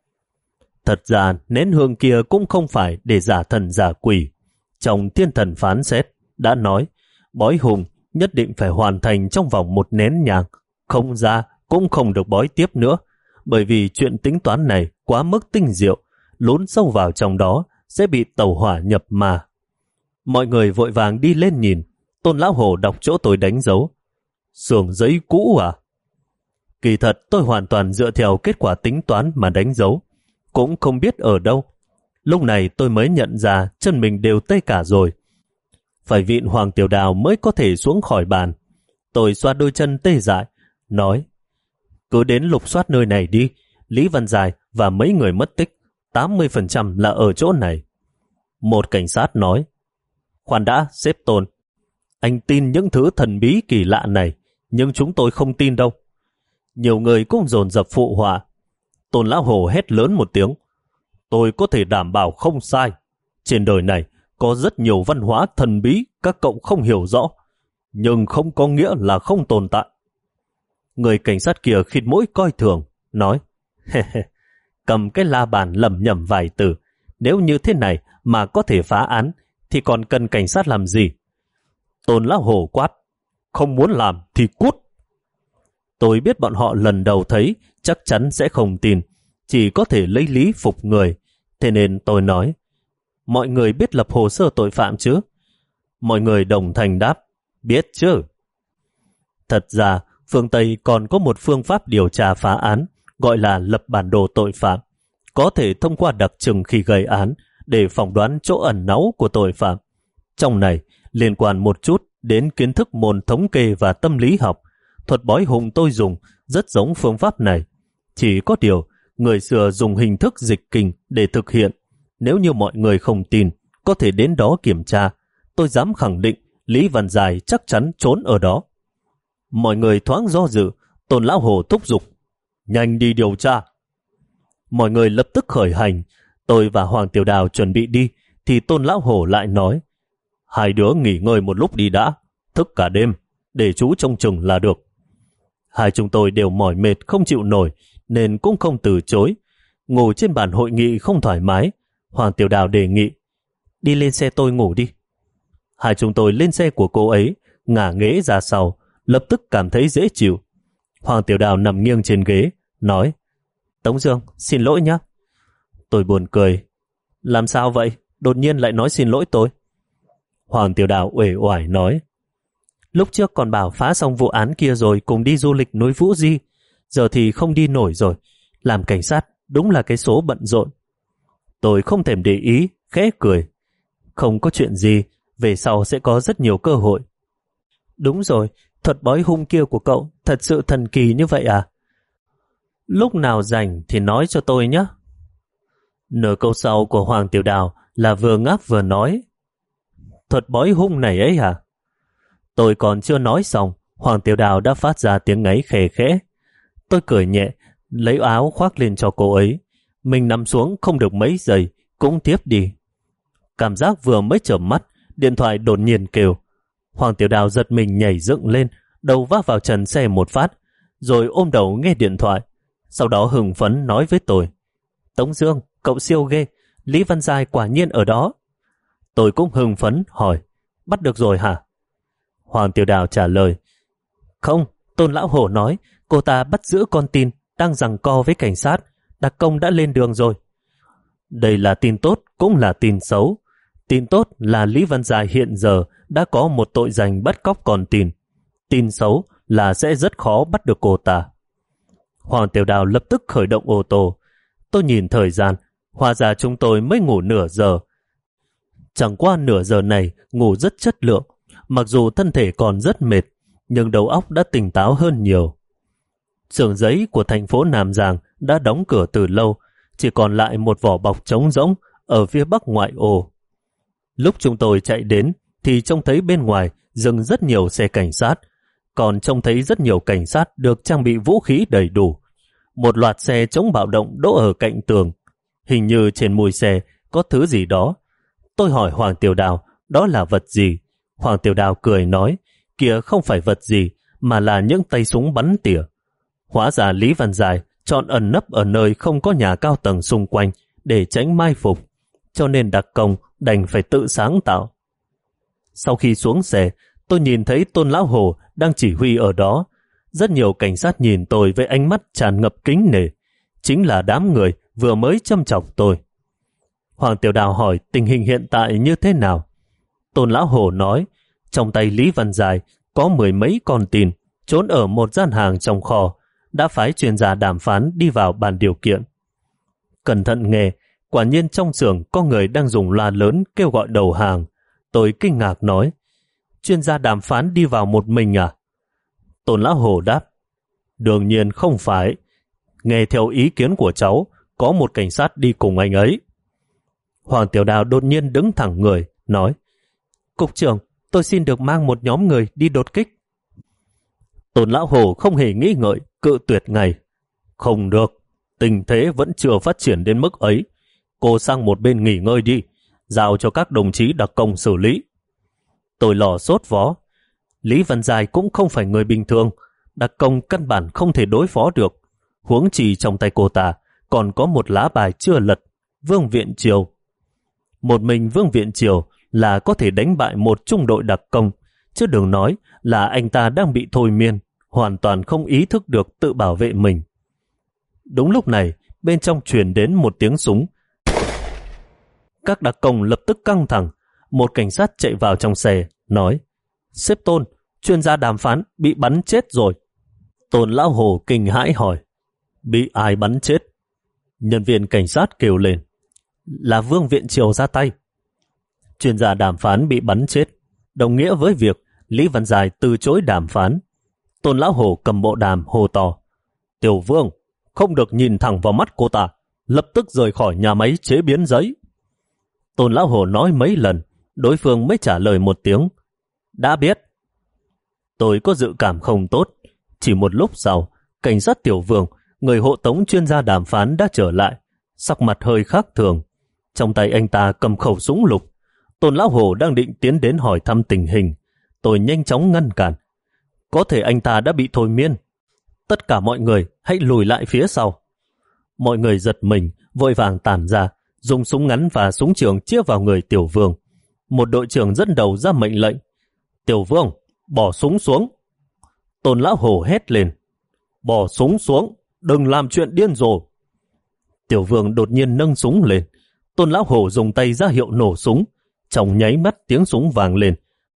Thật ra nén hương kia cũng không phải để giả thần giả quỷ. Trong thiên thần phán xét đã nói, bói hùng nhất định phải hoàn thành trong vòng một nén nhang, không ra cũng không được bói tiếp nữa, bởi vì chuyện tính toán này quá mức tinh diệu, lún sâu vào trong đó sẽ bị tẩu hỏa nhập ma. Mọi người vội vàng đi lên nhìn, Tôn Lão Hổ đọc chỗ tôi đánh dấu. Xưởng giấy cũ à? Kỳ thật tôi hoàn toàn dựa theo kết quả tính toán mà đánh dấu, cũng không biết ở đâu. Lúc này tôi mới nhận ra chân mình đều tê cả rồi. Phải vịn Hoàng Tiểu Đào mới có thể xuống khỏi bàn. Tôi xoa đôi chân tê dại, nói, cứ đến lục soát nơi này đi, Lý Văn Dài và mấy người mất tích, tám mươi phần trăm là ở chỗ này. Một cảnh sát nói, khoan đã, sếp Tôn, anh tin những thứ thần bí kỳ lạ này, nhưng chúng tôi không tin đâu. Nhiều người cũng dồn dập phụ họa. Tôn Lão Hổ hét lớn một tiếng, tôi có thể đảm bảo không sai. Trên đời này có rất nhiều văn hóa thần bí các cậu không hiểu rõ, nhưng không có nghĩa là không tồn tại. Người cảnh sát kia khịt mũi coi thường, nói, he he, cầm cái la bàn lẩm nhẩm vài từ, nếu như thế này mà có thể phá án, thì còn cần cảnh sát làm gì? Tôn Lão Hổ quát, không muốn làm thì cút. Tôi biết bọn họ lần đầu thấy chắc chắn sẽ không tin, chỉ có thể lấy lý phục người, thế nên tôi nói, mọi người biết lập hồ sơ tội phạm chứ? Mọi người đồng thanh đáp, biết chứ. Thật ra, phương Tây còn có một phương pháp điều tra phá án, gọi là lập bản đồ tội phạm, có thể thông qua đặc trưng khi gây án để phỏng đoán chỗ ẩn náu của tội phạm. Trong này, liên quan một chút đến kiến thức môn thống kê và tâm lý học, thuật bói hùng tôi dùng rất giống phương pháp này. Chỉ có điều, người xưa dùng hình thức dịch kinh để thực hiện. Nếu như mọi người không tin, có thể đến đó kiểm tra. Tôi dám khẳng định Lý Văn Dài chắc chắn trốn ở đó. Mọi người thoáng do dự, Tôn Lão Hổ thúc giục, nhanh đi điều tra. Mọi người lập tức khởi hành. Tôi và Hoàng Tiểu Đào chuẩn bị đi, thì Tôn Lão Hổ lại nói, hai đứa nghỉ ngơi một lúc đi đã, thức cả đêm, để chú trông chừng là được. Hai chúng tôi đều mỏi mệt không chịu nổi, nên cũng không từ chối. Ngủ trên bàn hội nghị không thoải mái, Hoàng Tiểu Đào đề nghị, đi lên xe tôi ngủ đi. Hai chúng tôi lên xe của cô ấy, ngả nghễ ra sau, lập tức cảm thấy dễ chịu. Hoàng Tiểu Đào nằm nghiêng trên ghế, nói, Tống Dương, xin lỗi nhé. Tôi buồn cười, làm sao vậy? Đột nhiên lại nói xin lỗi tôi. Hoàng Tiểu Đào uể oải nói, lúc trước còn bảo phá xong vụ án kia rồi cùng đi du lịch núi Vũ Di, giờ thì không đi nổi rồi. Làm cảnh sát đúng là cái số bận rộn. Tôi không thèm để ý, khẽ cười. Không có chuyện gì, về sau sẽ có rất nhiều cơ hội. Đúng rồi, thuật bói hung kia của cậu thật sự thần kỳ như vậy à? Lúc nào rảnh thì nói cho tôi nhé. Nửa câu sau của Hoàng Tiểu Đào là vừa ngáp vừa nói, thuật bói hung này ấy hả? Tôi còn chưa nói xong, Hoàng Tiểu Đào đã phát ra tiếng ngáy khè khẽ. Tôi cười nhẹ, lấy áo khoác lên cho cô ấy. Mình nằm xuống không được mấy giây, cũng tiếp đi. Cảm giác vừa mới chợp mắt, điện thoại đột nhiên kêu. Hoàng Tiểu Đào giật mình nhảy dựng lên, đầu vác vào trần xe một phát, rồi ôm đầu nghe điện thoại. Sau đó hưng phấn nói với tôi, Tống Dương, cậu siêu ghê, Lý Văn Dài quả nhiên ở đó. Tôi cũng hưng phấn hỏi, bắt được rồi hả? Hoàng Tiểu Đào trả lời, không, Tôn Lão Hổ nói cô ta bắt giữ con tin đang giằng co với cảnh sát, đặc công đã lên đường rồi. Đây là tin tốt cũng là tin xấu. Tin tốt là Lý Văn Dài hiện giờ đã có một tội danh bắt cóc con tin. Tin xấu là sẽ rất khó bắt được cô ta. Hoàng Tiểu Đào lập tức khởi động ô tô. Tôi nhìn thời gian, hóa ra chúng tôi mới ngủ nửa giờ. Chẳng qua nửa giờ này ngủ rất chất lượng, mặc dù thân thể còn rất mệt, nhưng đầu óc đã tỉnh táo hơn nhiều. Xưởng giấy của thành phố Nam Giang đã đóng cửa từ lâu, chỉ còn lại một vỏ bọc trống rỗng ở phía bắc ngoại ô. Lúc chúng tôi chạy đến thì trông thấy bên ngoài dừng rất nhiều xe cảnh sát, còn trông thấy rất nhiều cảnh sát được trang bị vũ khí đầy đủ. Một loạt xe chống bạo động đỗ ở cạnh tường. Hình như trên mui xe có thứ gì đó. Tôi hỏi Hoàng Tiểu Đào đó là vật gì. Hoàng Tiểu Đào cười nói, kia không phải vật gì mà là những tay súng bắn tỉa. Hóa ra Lý Văn Dài chọn ẩn nấp ở nơi không có nhà cao tầng xung quanh để tránh mai phục, cho nên đặc công đành phải tự sáng tạo. Sau khi xuống xe, tôi nhìn thấy Tôn Lão Hồ đang chỉ huy ở đó. Rất nhiều cảnh sát nhìn tôi với ánh mắt tràn ngập kính nể. Chính là đám người vừa mới châm chọc tôi. Hoàng Tiểu Đào hỏi tình hình hiện tại như thế nào. Tôn Lão Hồ nói, trong tay Lý Văn Dài có mười mấy con tin trốn ở một gian hàng trong kho, đã phái chuyên gia đàm phán đi vào bàn điều kiện. Cẩn thận nghe, quả nhiên trong xưởng có người đang dùng loa lớn kêu gọi đầu hàng. Tôi kinh ngạc nói, chuyên gia đàm phán đi vào một mình à? Tôn Lão Hồ đáp, đương nhiên không phải. Nghe theo ý kiến của cháu, có một cảnh sát đi cùng anh ấy. Hoàng Tiểu Đào đột nhiên đứng thẳng người, nói, Cục trưởng, tôi xin được mang một nhóm người đi đột kích. Tôn Lão Hồ không hề nghĩ ngợi, cự tuyệt ngay. Không được, tình thế vẫn chưa phát triển đến mức ấy. Cô sang một bên nghỉ ngơi đi, giao cho các đồng chí đặc công xử lý. Tôi lò sốt vó. Lý Văn Dài cũng không phải người bình thường, đặc công căn bản không thể đối phó được. Huống chi trong tay cô ta còn có một lá bài chưa lật, Vương Viện Triều. Một mình Vương Viện Triều là có thể đánh bại một trung đội đặc công, chứ đừng nói là anh ta đang bị thôi miên, hoàn toàn không ý thức được tự bảo vệ mình. Đúng lúc này, bên trong truyền đến một tiếng súng. Các đặc công lập tức căng thẳng. Một cảnh sát chạy vào trong xe, nói, sếp Tôn, chuyên gia đàm phán bị bắn chết rồi. Tôn Lão Hồ kinh hãi hỏi, bị ai bắn chết? Nhân viên cảnh sát kêu lên, là Vương Viện Triều ra tay. Chuyên gia đàm phán bị bắn chết, đồng nghĩa với việc Lý Văn Dài từ chối đàm phán. Tôn Lão Hồ cầm bộ đàm hô to, Tiểu Vương, không được nhìn thẳng vào mắt cô ta, lập tức rời khỏi nhà máy chế biến giấy. Tôn Lão Hồ nói mấy lần, đối phương mới trả lời một tiếng, đã biết. Tôi có dự cảm không tốt. Chỉ một lúc sau, cảnh sát Tiểu Vương, người hộ tống chuyên gia đàm phán đã trở lại, sắc mặt hơi khác thường. Trong tay anh ta cầm khẩu súng lục. Tôn Lão Hồ đang định tiến đến hỏi thăm tình hình. Tôi nhanh chóng ngăn cản. Có thể anh ta đã bị thôi miên. Tất cả mọi người hãy lùi lại phía sau. Mọi người giật mình, vội vàng tản ra, dùng súng ngắn và súng trường chĩa vào người Tiểu Vương. Một đội trưởng dẫn đầu ra mệnh lệnh, Tiểu Vương, bỏ súng xuống. Tôn Lão Hồ hét lên, bỏ súng xuống, đừng làm chuyện điên rồ. Tiểu Vương đột nhiên nâng súng lên. Tôn Lão Hồ dùng tay ra hiệu nổ súng. Trong nháy mắt tiếng súng vang lên.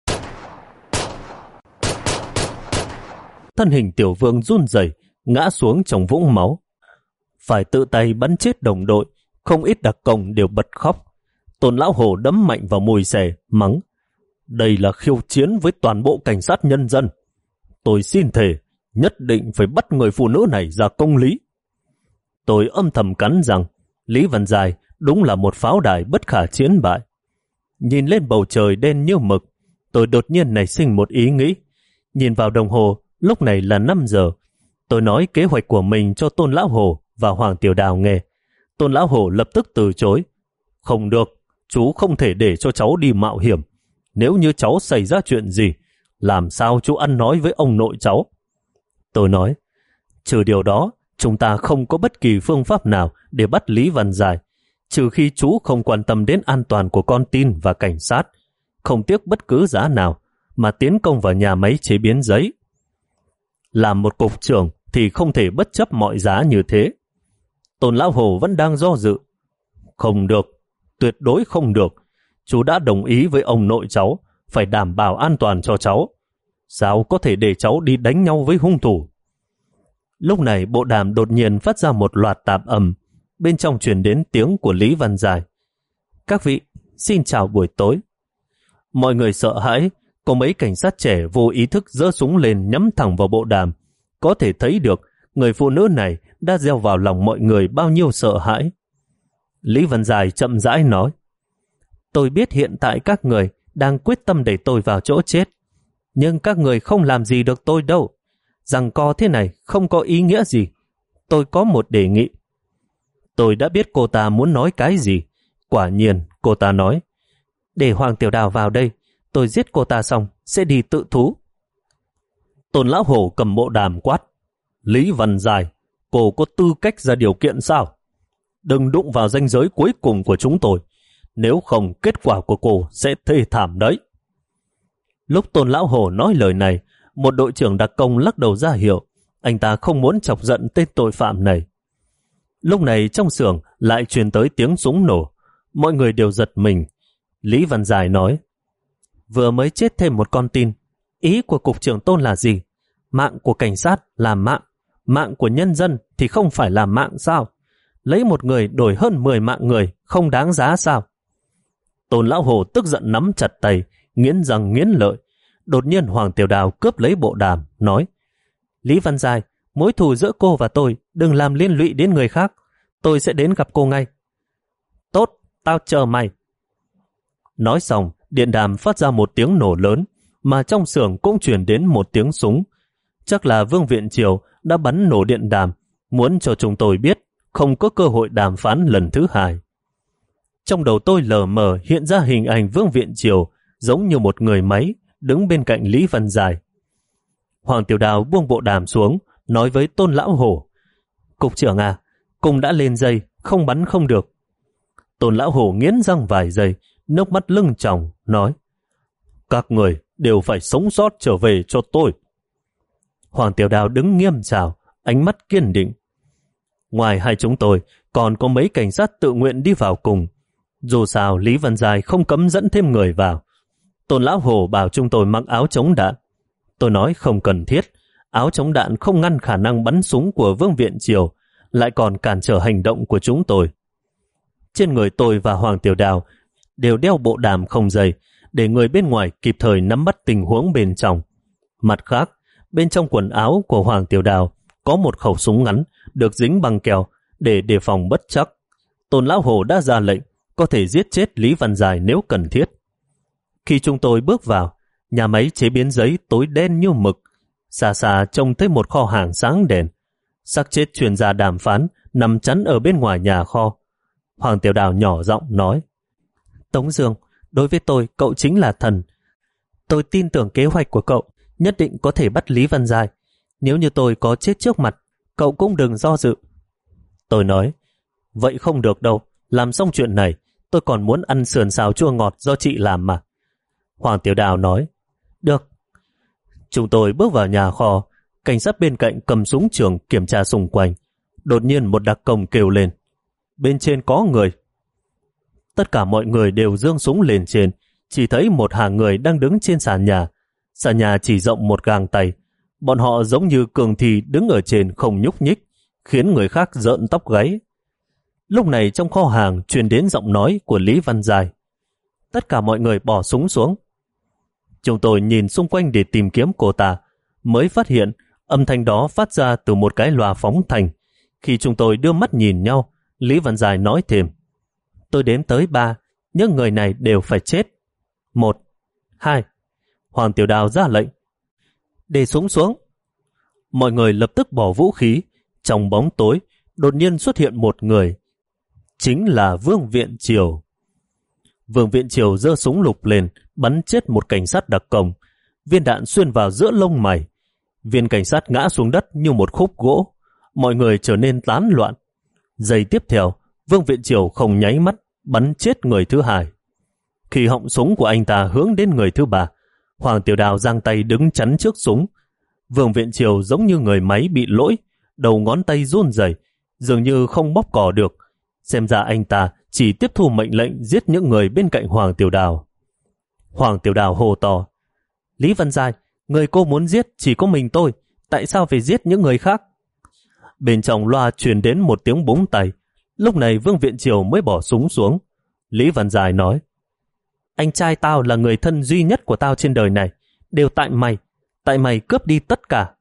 Thân hình Tiểu Vương run rẩy, ngã xuống trong vũng máu. Phải tự tay bắn chết đồng đội, không ít đặc công đều bật khóc. Tôn Lão Hồ đấm mạnh vào mùi xe, mắng, đây là khiêu chiến với toàn bộ cảnh sát nhân dân. Tôi xin thề, nhất định phải bắt người phụ nữ này ra công lý. Tôi âm thầm cắn rằng Lý Văn Dài đúng là một pháo đài bất khả chiến bại. Nhìn lên bầu trời đen như mực, tôi đột nhiên nảy sinh một ý nghĩ. Nhìn vào đồng hồ, lúc này là năm giờ. Tôi nói kế hoạch của mình cho Tôn Lão Hồ và Hoàng Tiểu Đào nghe. Tôn Lão Hồ lập tức từ chối. Không được, chú không thể để cho cháu đi mạo hiểm. Nếu như cháu xảy ra chuyện gì, làm sao chú ăn nói với ông nội cháu? Tôi nói, trừ điều đó, chúng ta không có bất kỳ phương pháp nào để bắt Lý Văn Dài, trừ khi chú không quan tâm đến an toàn của con tin và cảnh sát, không tiếc bất cứ giá nào mà tiến công vào nhà máy chế biến giấy. Làm một cục trưởng thì không thể bất chấp mọi giá như thế. Tôn Lão Hồ vẫn đang do dự. Không được, tuyệt đối không được. Chú đã đồng ý với ông nội cháu, phải đảm bảo an toàn cho cháu. Sao có thể để cháu đi đánh nhau với hung thủ? Lúc này bộ đàm đột nhiên phát ra một loạt tạp âm, bên trong truyền đến tiếng của Lý Văn Dài. Các vị, xin chào buổi tối. Mọi người sợ hãi, có mấy cảnh sát trẻ vô ý thức giơ súng lên nhắm thẳng vào bộ đàm. Có thể thấy được người phụ nữ này đã gieo vào lòng mọi người bao nhiêu sợ hãi. Lý Văn Dài chậm rãi nói, tôi biết hiện tại các người đang quyết tâm đẩy tôi vào chỗ chết, nhưng các người không làm gì được tôi đâu. Giằng co thế này không có ý nghĩa gì. Tôi có một đề nghị. Tôi đã biết cô ta muốn nói cái gì. Quả nhiên, cô ta nói, để Hoàng Tiểu Đào vào đây, tôi giết cô ta xong, sẽ đi tự thú. Tôn Lão Hổ cầm bộ đàm quát, Lý Văn Dài, cô có tư cách ra điều kiện sao? Đừng đụng vào ranh giới cuối cùng của chúng tôi, nếu không kết quả của cô sẽ thê thảm đấy. Lúc Tôn Lão Hổ nói lời này, một đội trưởng đặc công lắc đầu ra hiệu, anh ta không muốn chọc giận tên tội phạm này. Lúc này trong xưởng lại truyền tới tiếng súng nổ, mọi người đều giật mình. Lý Văn Dài nói, vừa mới chết thêm một con tin, ý của cục trưởng Tôn là gì? Mạng của cảnh sát là mạng, mạng của nhân dân thì không phải là mạng sao? Lấy một người đổi hơn mười mạng người không đáng giá sao? Tôn Lão Hổ tức giận nắm chặt tay, nghiến răng nghiến lợi. Đột nhiên Hoàng Tiểu Đào cướp lấy bộ đàm, nói, Lý Văn Dài, mối thù giữa cô và tôi đừng làm liên lụy đến người khác. Tôi sẽ đến gặp cô ngay. Tốt, tao chờ mày. Nói xong, điện đàm phát ra một tiếng nổ lớn, mà trong xưởng cũng truyền đến một tiếng súng. Chắc là Vương Viện Triều đã bắn nổ điện đàm, muốn cho chúng tôi biết không có cơ hội đàm phán lần thứ hai. Trong đầu tôi lờ mờ hiện ra hình ảnh Vương Viện Triều giống như một người máy đứng bên cạnh Lý Văn Dài. Hoàng Tiểu Đào buông bộ đàm xuống, nói với Tôn Lão Hổ, cục trưởng à, cùng đã lên dây, không bắn không được. Tôn Lão Hổ nghiến răng vài giây, nước mắt lưng tròng, nói, các người đều phải sống sót trở về cho tôi. Hoàng Tiểu Đào đứng nghiêm chào, ánh mắt kiên định. Ngoài hai chúng tôi, còn có mấy cảnh sát tự nguyện đi vào cùng. Dù sao Lý Văn Dài không cấm dẫn thêm người vào. Tôn Lão Hổ bảo chúng tôi mặc áo chống đạn. Tôi nói không cần thiết, áo chống đạn không ngăn khả năng bắn súng của Vương Viện Triều, lại còn cản trở hành động của chúng tôi. Trên người tôi và Hoàng Tiểu Đào đều đeo bộ đàm không dây, để người bên ngoài kịp thời nắm bắt tình huống bên trong. Mặt khác, bên trong quần áo của Hoàng Tiểu Đào có một khẩu súng ngắn được dính băng keo để đề phòng bất trắc. Tôn Lão Hổ đã ra lệnh có thể giết chết Lý Văn Dài nếu cần thiết. Khi chúng tôi bước vào, nhà máy chế biến giấy tối đen như mực. Xa xa trông thấy một kho hàng sáng đèn. Xác chết chuyên gia đàm phán nằm chắn ở bên ngoài nhà kho. Hoàng Tiểu Đào nhỏ giọng nói, Tống Dương, đối với tôi cậu chính là thần. Tôi tin tưởng kế hoạch của cậu, nhất định có thể bắt Lý Văn Dài. Nếu như tôi có chết trước mặt, cậu cũng đừng do dự. Tôi nói, vậy không được đâu, làm xong chuyện này, tôi còn muốn ăn sườn xào chua ngọt do chị làm mà. Hoàng Tiểu Đào nói, được. Chúng tôi bước vào nhà kho, cảnh sát bên cạnh cầm súng trường kiểm tra xung quanh. Đột nhiên một đặc công kêu lên, bên trên có người. Tất cả mọi người đều giương súng lên trên, chỉ thấy một hàng người đang đứng trên sàn nhà. Sàn nhà chỉ rộng một gang tay. Bọn họ giống như cường thi đứng ở trên không nhúc nhích, khiến người khác rợn tóc gáy. Lúc này trong kho hàng truyền đến giọng nói của Lý Văn Dài. Tất cả mọi người bỏ súng xuống. Chúng tôi nhìn xung quanh để tìm kiếm cô ta, mới phát hiện âm thanh đó phát ra từ một cái loa phóng thanh. Khi chúng tôi đưa mắt nhìn nhau, Lý Văn Dài nói thêm, tôi đếm tới ba, những người này đều phải chết. Một, hai. Hoàng Tiểu Đào ra lệnh, để súng xuống. Mọi người lập tức bỏ vũ khí. Trong bóng tối, đột nhiên xuất hiện một người, chính là Vương Viện Triều. Vương Viện Triều giơ súng lục lên, bắn chết một cảnh sát đặc công. Viên đạn xuyên vào giữa lông mày. Viên cảnh sát ngã xuống đất như một khúc gỗ. Mọi người trở nên tán loạn. Giây tiếp theo, Vương Viện Triều không nháy mắt, bắn chết người thứ hai. Khi họng súng của anh ta hướng đến người thứ ba, Hoàng Tiểu Đào giang tay đứng chắn trước súng. Vương Viện Triều giống như người máy bị lỗi, đầu ngón tay run rẩy, dường như không bóp cò được. Xem ra anh ta chỉ tiếp thu mệnh lệnh giết những người bên cạnh Hoàng Tiểu Đào. Hoàng Tiểu Đào hô to, Lý Văn Dài, người cô muốn giết chỉ có mình tôi, tại sao phải giết những người khác? Bên trong loa truyền đến một tiếng búng tay. Lúc này Vương Viện Triều mới bỏ súng xuống. Lý Văn Dài nói, anh trai tao là người thân duy nhất của tao trên đời này, đều tại mày. Tại mày cướp đi tất cả.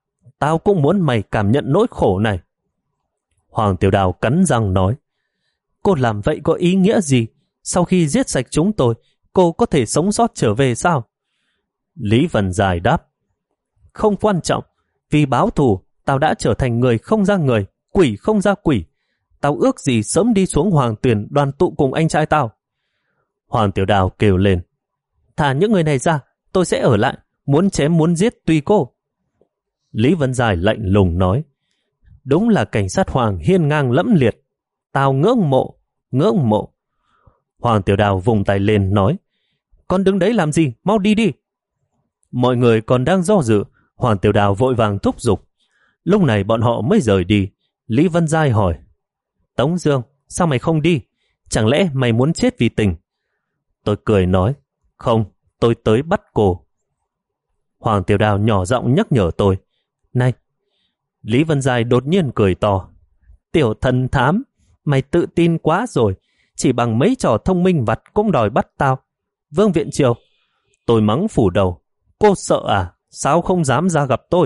tao cũng muốn mày cảm nhận nỗi khổ này. Hoàng Tiểu Đào cắn răng nói, cô làm vậy có ý nghĩa gì? Sau khi giết sạch chúng tôi, cô có thể sống sót trở về sao? Lý Vân Dài đáp, không quan trọng, vì báo thù, tao đã trở thành người không ra người, quỷ không ra quỷ. Tao ước gì sớm đi xuống Hoàng Tuyền đoàn tụ cùng anh trai tao. Hoàng Tiểu Đào kêu lên, thả những người này ra, tôi sẽ ở lại, muốn chém muốn giết tùy cô. Lý Vân Dài lạnh lùng nói, đúng là cảnh sát Hoàng hiên ngang lẫm liệt, tao ngưỡng mộ, ngưỡng mộ. Hoàng Tiểu Đào vùng tay lên nói, con đứng đấy làm gì, mau đi đi. Mọi người còn đang do dự, Hoàng Tiểu Đào vội vàng thúc giục. Lúc này bọn họ mới rời đi. Lý Vân Giai hỏi, Tống Dương, sao mày không đi? Chẳng lẽ mày muốn chết vì tình? Tôi cười nói, không, tôi tới bắt cô. Hoàng Tiểu Đào nhỏ giọng nhắc nhở tôi, này. Lý Vân Giai đột nhiên cười to, tiểu thần thám, mày tự tin quá rồi, chỉ bằng mấy trò thông minh vặt cũng đòi bắt tao. Vương Viện Triều. Tôi mắng phủ đầu, cô sợ à, sao không dám ra gặp tôi?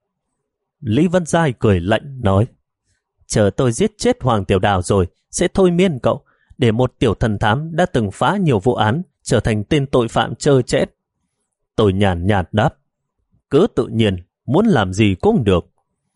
Lý Vân Giai cười lạnh nói, chờ tôi giết chết Hoàng Tiểu Đào rồi sẽ thôi miên cậu, để một tiểu thần thám đã từng phá nhiều vụ án trở thành tên tội phạm trơ trẽn. Tôi nhàn nhạt đáp, cứ tự nhiên, muốn làm gì cũng được.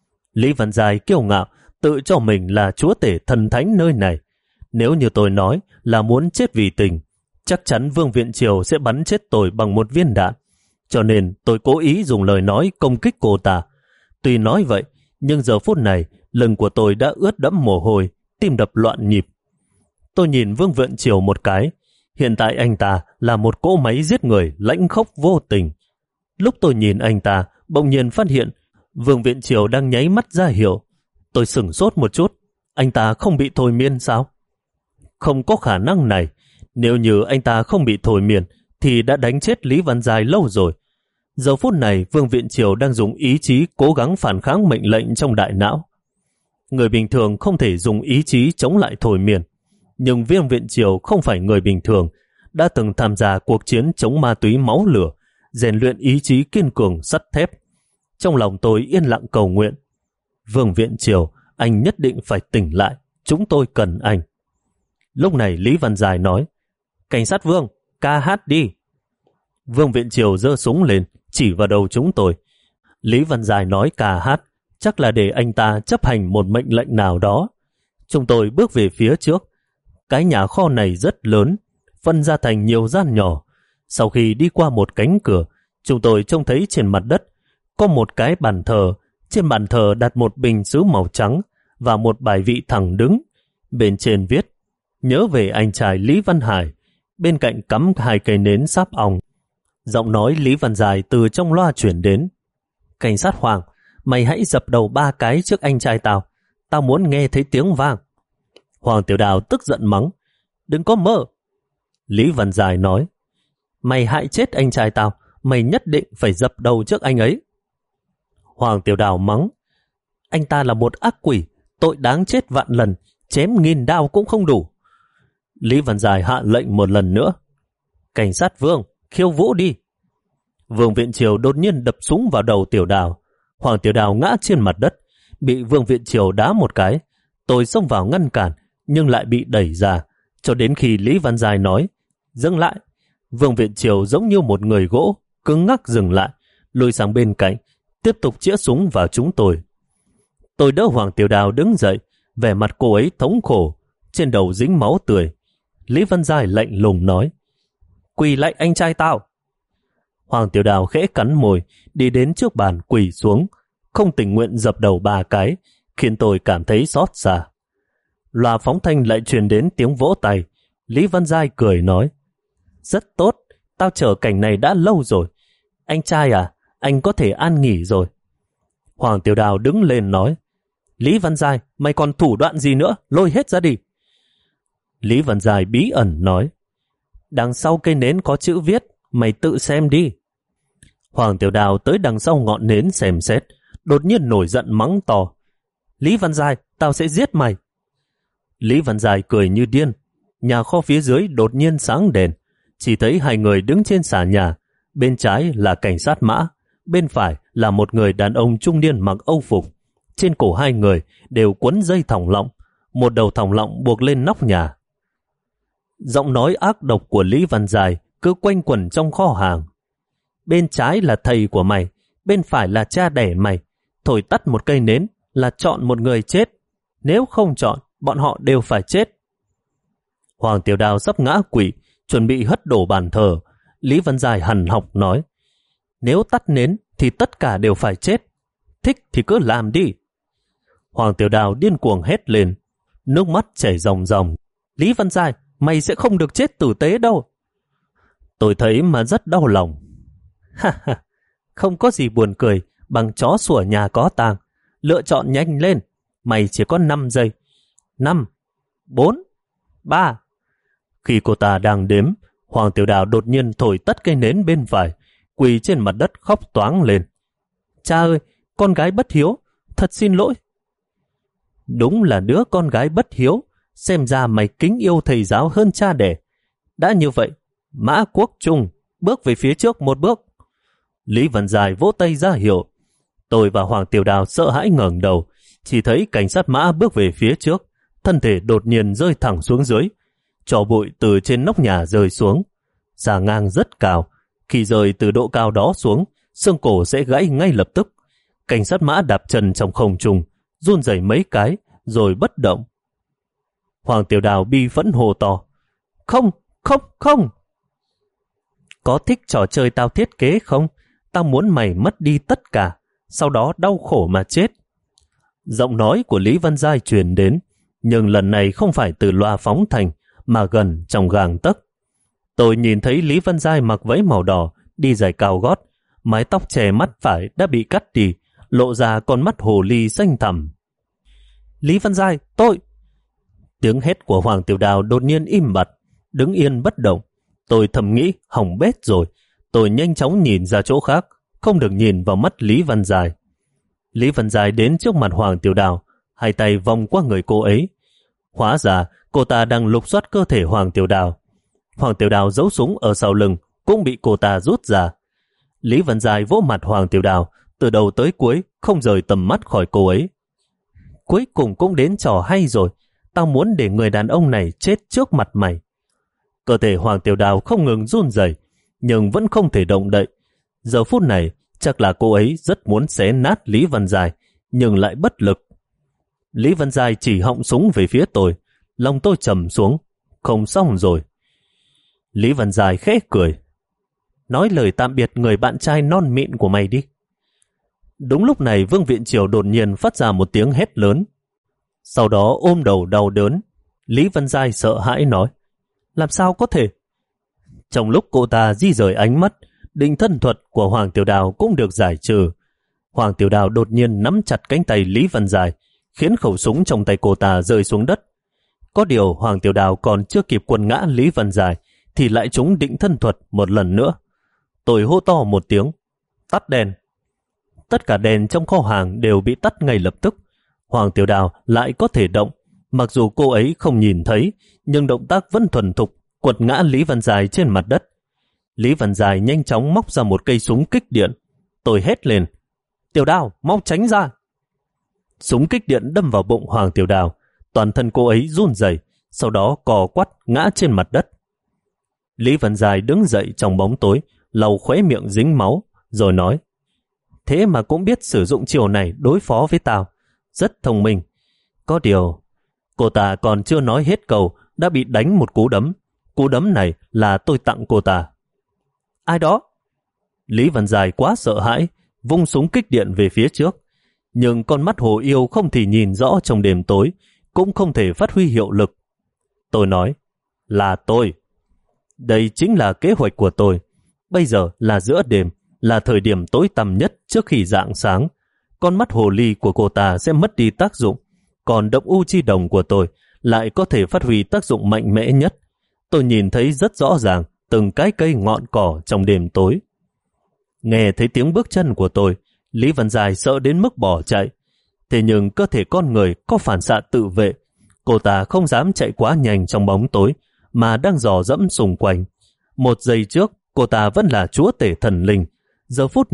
Lý Vân Giai kiêu ngạo, tự cho mình là chúa tể thần thánh nơi này. Nếu như tôi nói là muốn chết vì tình, chắc chắn Vương Viện Triều sẽ bắn chết tôi bằng một viên đạn. Cho nên tôi cố ý dùng lời nói công kích cô ta. Tuy nói vậy, nhưng giờ phút này, lưng của tôi đã ướt đẫm mồ hôi, tim đập loạn nhịp. Tôi nhìn Vương Viện Triều một cái. Hiện tại anh ta là một cỗ máy giết người lãnh khốc vô tình. Lúc tôi nhìn anh ta, bỗng nhiên phát hiện Vương Viện Triều đang nháy mắt ra hiệu. Tôi sửng sốt một chút. Anh ta không bị thôi miên sao? Không có khả năng này. Nếu như anh ta không bị thôi miên thì đã đánh chết Lý Văn Giai lâu rồi. Giờ phút này Vương Viện Triều đang dùng ý chí cố gắng phản kháng mệnh lệnh trong đại não. Người bình thường không thể dùng ý chí chống lại thôi miên. Nhưng Vương Viện Triều không phải người bình thường, đã từng tham gia cuộc chiến chống ma túy máu lửa, rèn luyện ý chí kiên cường sắt thép. Trong lòng tôi yên lặng cầu nguyện, Vương Viện Triều, anh nhất định phải tỉnh lại, chúng tôi cần anh. Lúc này Lý Văn Dài nói, cảnh sát Vương, ca hát đi. Vương Viện Triều giơ súng lên, chỉ vào đầu chúng tôi. Lý Văn Dài nói ca hát, chắc là để anh ta chấp hành một mệnh lệnh nào đó. Chúng tôi bước về phía trước. Cái nhà kho này rất lớn, phân ra thành nhiều gian nhỏ. Sau khi đi qua một cánh cửa, chúng tôi trông thấy trên mặt đất có một cái bàn thờ. Trên bàn thờ đặt một bình sứ màu trắng và một bài vị thẳng đứng. Bên trên viết, nhớ về anh trai Lý Văn Hải. Bên cạnh cắm hai cây nến sáp ong. Giọng nói Lý Văn Dài từ trong loa chuyển đến, cảnh sát Hoàng, mày hãy dập đầu ba cái trước anh trai tao. Tao muốn nghe thấy tiếng vang. Hoàng Tiểu Đào tức giận mắng, đừng có mơ. Lý Văn Dài nói, mày hại chết anh trai tao, mày nhất định phải dập đầu trước anh ấy. Hoàng Tiểu Đào mắng, anh ta là một ác quỷ, tội đáng chết vạn lần, chém nghìn đao cũng không đủ. Lý Văn Dài hạ lệnh một lần nữa, cảnh sát Vương, khiêu vũ đi. Vương Viện Triều đột nhiên đập súng vào đầu Tiểu Đào. Hoàng Tiểu Đào ngã trên mặt đất, bị Vương Viện Triều đá một cái. Tôi xông vào ngăn cản, nhưng lại bị đẩy ra, cho đến khi Lý Văn Dài nói, dừng lại. Vương Viện Triều giống như một người gỗ, cứng ngắc dừng lại, lùi sang bên cạnh, tiếp tục chĩa súng vào chúng tôi. Tôi đỡ Hoàng Tiểu Đào đứng dậy, vẻ mặt cô ấy thống khổ, trên đầu dính máu tươi. Lý Văn Dài lạnh lùng nói, quỳ lại anh trai tao. Hoàng Tiểu Đào khẽ cắn môi, đi đến trước bàn quỳ xuống, không tình nguyện dập đầu ba cái, khiến tôi cảm thấy xót xa. Loa phóng thanh lại truyền đến tiếng vỗ tay. Lý Văn Giai cười nói, rất tốt, tao chờ cảnh này đã lâu rồi. Anh trai à, anh có thể an nghỉ rồi. Hoàng Tiểu Đào đứng lên nói, Lý Văn Giai, mày còn thủ đoạn gì nữa, lôi hết ra đi. Lý Văn Giai bí ẩn nói, đằng sau cây nến có chữ viết, mày tự xem đi. Hoàng Tiểu Đào tới đằng sau ngọn nến xem xét, đột nhiên nổi giận mắng to, Lý Văn Giai, tao sẽ giết mày. Lý Văn Giai cười như điên. Nhà kho phía dưới đột nhiên sáng đèn, chỉ thấy hai người đứng trên xà nhà, bên trái là cảnh sát Mã, bên phải là một người đàn ông trung niên mặc âu phục. Trên cổ hai người đều quấn dây thòng lọng, một đầu thòng lọng buộc lên nóc nhà. Giọng nói ác độc của Lý Văn Dài cứ quanh quẩn trong kho hàng. Bên trái là thầy của mày, bên phải là cha đẻ mày. Thổi tắt một cây nến là chọn một người chết. Nếu không chọn, bọn họ đều phải chết. Hoàng Tiểu Đào sắp ngã quỵ, chuẩn bị hất đổ bàn thờ. Lý Văn Dài hằn học nói, nếu tắt nến thì tất cả đều phải chết. Thích thì cứ làm đi. Hoàng Tiểu Đào điên cuồng hét lên, nước mắt chảy ròng ròng. Lý Văn Dài, mày sẽ không được chết tử tế đâu. Tôi thấy mà rất đau lòng. Ha ha, không có gì buồn cười bằng chó sủa nhà có tang. Lựa chọn nhanh lên, mày chỉ có năm giây. Năm, bốn, ba. Khi cô ta đang đếm, Hoàng Tiểu Đào đột nhiên thổi tắt cây nến bên phải, quỳ trên mặt đất khóc toáng lên. Cha ơi, con gái bất hiếu, thật xin lỗi. Đúng là đứa con gái bất hiếu, xem ra mày kính yêu thầy giáo hơn cha đẻ. Đã như vậy, Mã Quốc Trung bước về phía trước một bước. Lý Văn Dài vỗ tay ra hiệu. Tôi và Hoàng Tiểu Đào sợ hãi ngẩng đầu, chỉ thấy cảnh sát Mã bước về phía trước, thân thể đột nhiên rơi thẳng xuống dưới. Tro bụi từ trên nóc nhà rơi xuống, xà ngang rất cao. Khi rơi từ độ cao đó xuống, xương cổ sẽ gãy ngay lập tức. Cảnh sát Mã đạp chân trong không trung, run rẩy mấy cái, rồi bất động. Hoàng Tiểu Đào bi phẫn hô to, không, không, không. Có thích trò chơi tao thiết kế không? Tao muốn mày mất đi tất cả, sau đó đau khổ mà chết. Giọng nói của Lý Văn Giai truyền đến, nhưng lần này không phải từ loa phóng thanh, mà gần trong gang tấc. Tôi nhìn thấy Lý Văn Giai mặc váy màu đỏ, đi giày cao gót, mái tóc che mắt phải đã bị cắt đi, lộ ra con mắt hồ ly xanh thẳm. Lý Văn Giai, tôi... Tiếng hét của Hoàng Tiểu Đào đột nhiên im bặt, đứng yên bất động. Tôi thầm nghĩ hỏng bét rồi. Tôi nhanh chóng nhìn ra chỗ khác, không được nhìn vào mắt Lý Văn Dài. Lý Văn Dài đến trước mặt Hoàng Tiểu Đào, hai tay vòng qua người cô ấy. Hóa ra cô ta đang lục soát cơ thể Hoàng Tiểu Đào. Hoàng Tiểu Đào giấu súng ở sau lưng cũng bị cô ta rút ra. Lý Văn Dài vỗ mặt Hoàng Tiểu Đào, từ đầu tới cuối không rời tầm mắt khỏi cô ấy. Cuối cùng cũng đến trò hay rồi. Tao muốn để người đàn ông này chết trước mặt mày. Cơ thể Hoàng Tiểu Đào không ngừng run rẩy, nhưng vẫn không thể động đậy. Giờ phút này chắc là cô ấy rất muốn xé nát Lý Văn Dài, nhưng lại bất lực. Lý Văn Dài chỉ họng súng về phía tôi, lòng tôi trầm xuống. Không xong rồi. Lý Văn Dài khẽ cười. Nói lời tạm biệt người bạn trai non mịn của mày đi. Đúng lúc này Vương Viện Triều đột nhiên phát ra một tiếng hét lớn. Sau đó ôm đầu đau đớn. Lý Văn Giai sợ hãi nói, làm sao có thể? Trong lúc cô ta di rời ánh mắt, định thân thuật của Hoàng Tiểu Đào cũng được giải trừ. Hoàng Tiểu Đào đột nhiên nắm chặt cánh tay Lý Văn Giai, khiến khẩu súng trong tay cô ta rơi xuống đất. Có điều Hoàng Tiểu Đào còn chưa kịp quần ngã Lý Văn Giai thì lại trúng định thân thuật một lần nữa. Tôi hô to một tiếng, tắt đèn. Tất cả đèn trong kho hàng đều bị tắt ngay lập tức. Hoàng Tiểu Đào lại có thể động, mặc dù cô ấy không nhìn thấy, nhưng động tác vẫn thuần thục, quật ngã Lý Văn Dài trên mặt đất. Lý Văn Dài nhanh chóng móc ra một cây súng kích điện. Tôi hét lên, Tiểu Đào, mau tránh ra. Súng kích điện đâm vào bụng Hoàng Tiểu Đào, toàn thân cô ấy run rẩy, sau đó cò quắt ngã trên mặt đất. Lý Văn Dài đứng dậy trong bóng tối, lau khóe miệng dính máu, rồi nói, thế mà cũng biết sử dụng chiều này đối phó với tao. Rất thông minh. Có điều, cô ta còn chưa nói hết câu đã bị đánh một cú đấm. Cú đấm này là tôi tặng cô ta. Ai đó? Lý Văn Dài quá sợ hãi, vung súng kích điện về phía trước. Nhưng con mắt hồ yêu không thể nhìn rõ trong đêm tối, cũng không thể phát huy hiệu lực. Tôi nói, là tôi. Đây chính là kế hoạch của tôi. Bây giờ là giữa đêm, là thời điểm tối tăm nhất trước khi rạng sáng. Con mắt hồ ly của cô ta sẽ mất đi tác dụng, còn độc u chi đồng của tôi lại có thể phát huy tác dụng mạnh mẽ nhất. Tôi nhìn thấy rất rõ ràng từng cái cây ngọn cỏ trong đêm tối. Nghe thấy tiếng bước chân của tôi, Lý Văn Dài sợ đến mức bỏ chạy. Thế nhưng cơ thể con người có phản xạ tự vệ. Cô ta không dám chạy quá nhanh trong bóng tối, mà đang dò dẫm xung quanh. Một giây trước, cô ta vẫn là chúa tể thần linh. Giờ phút này,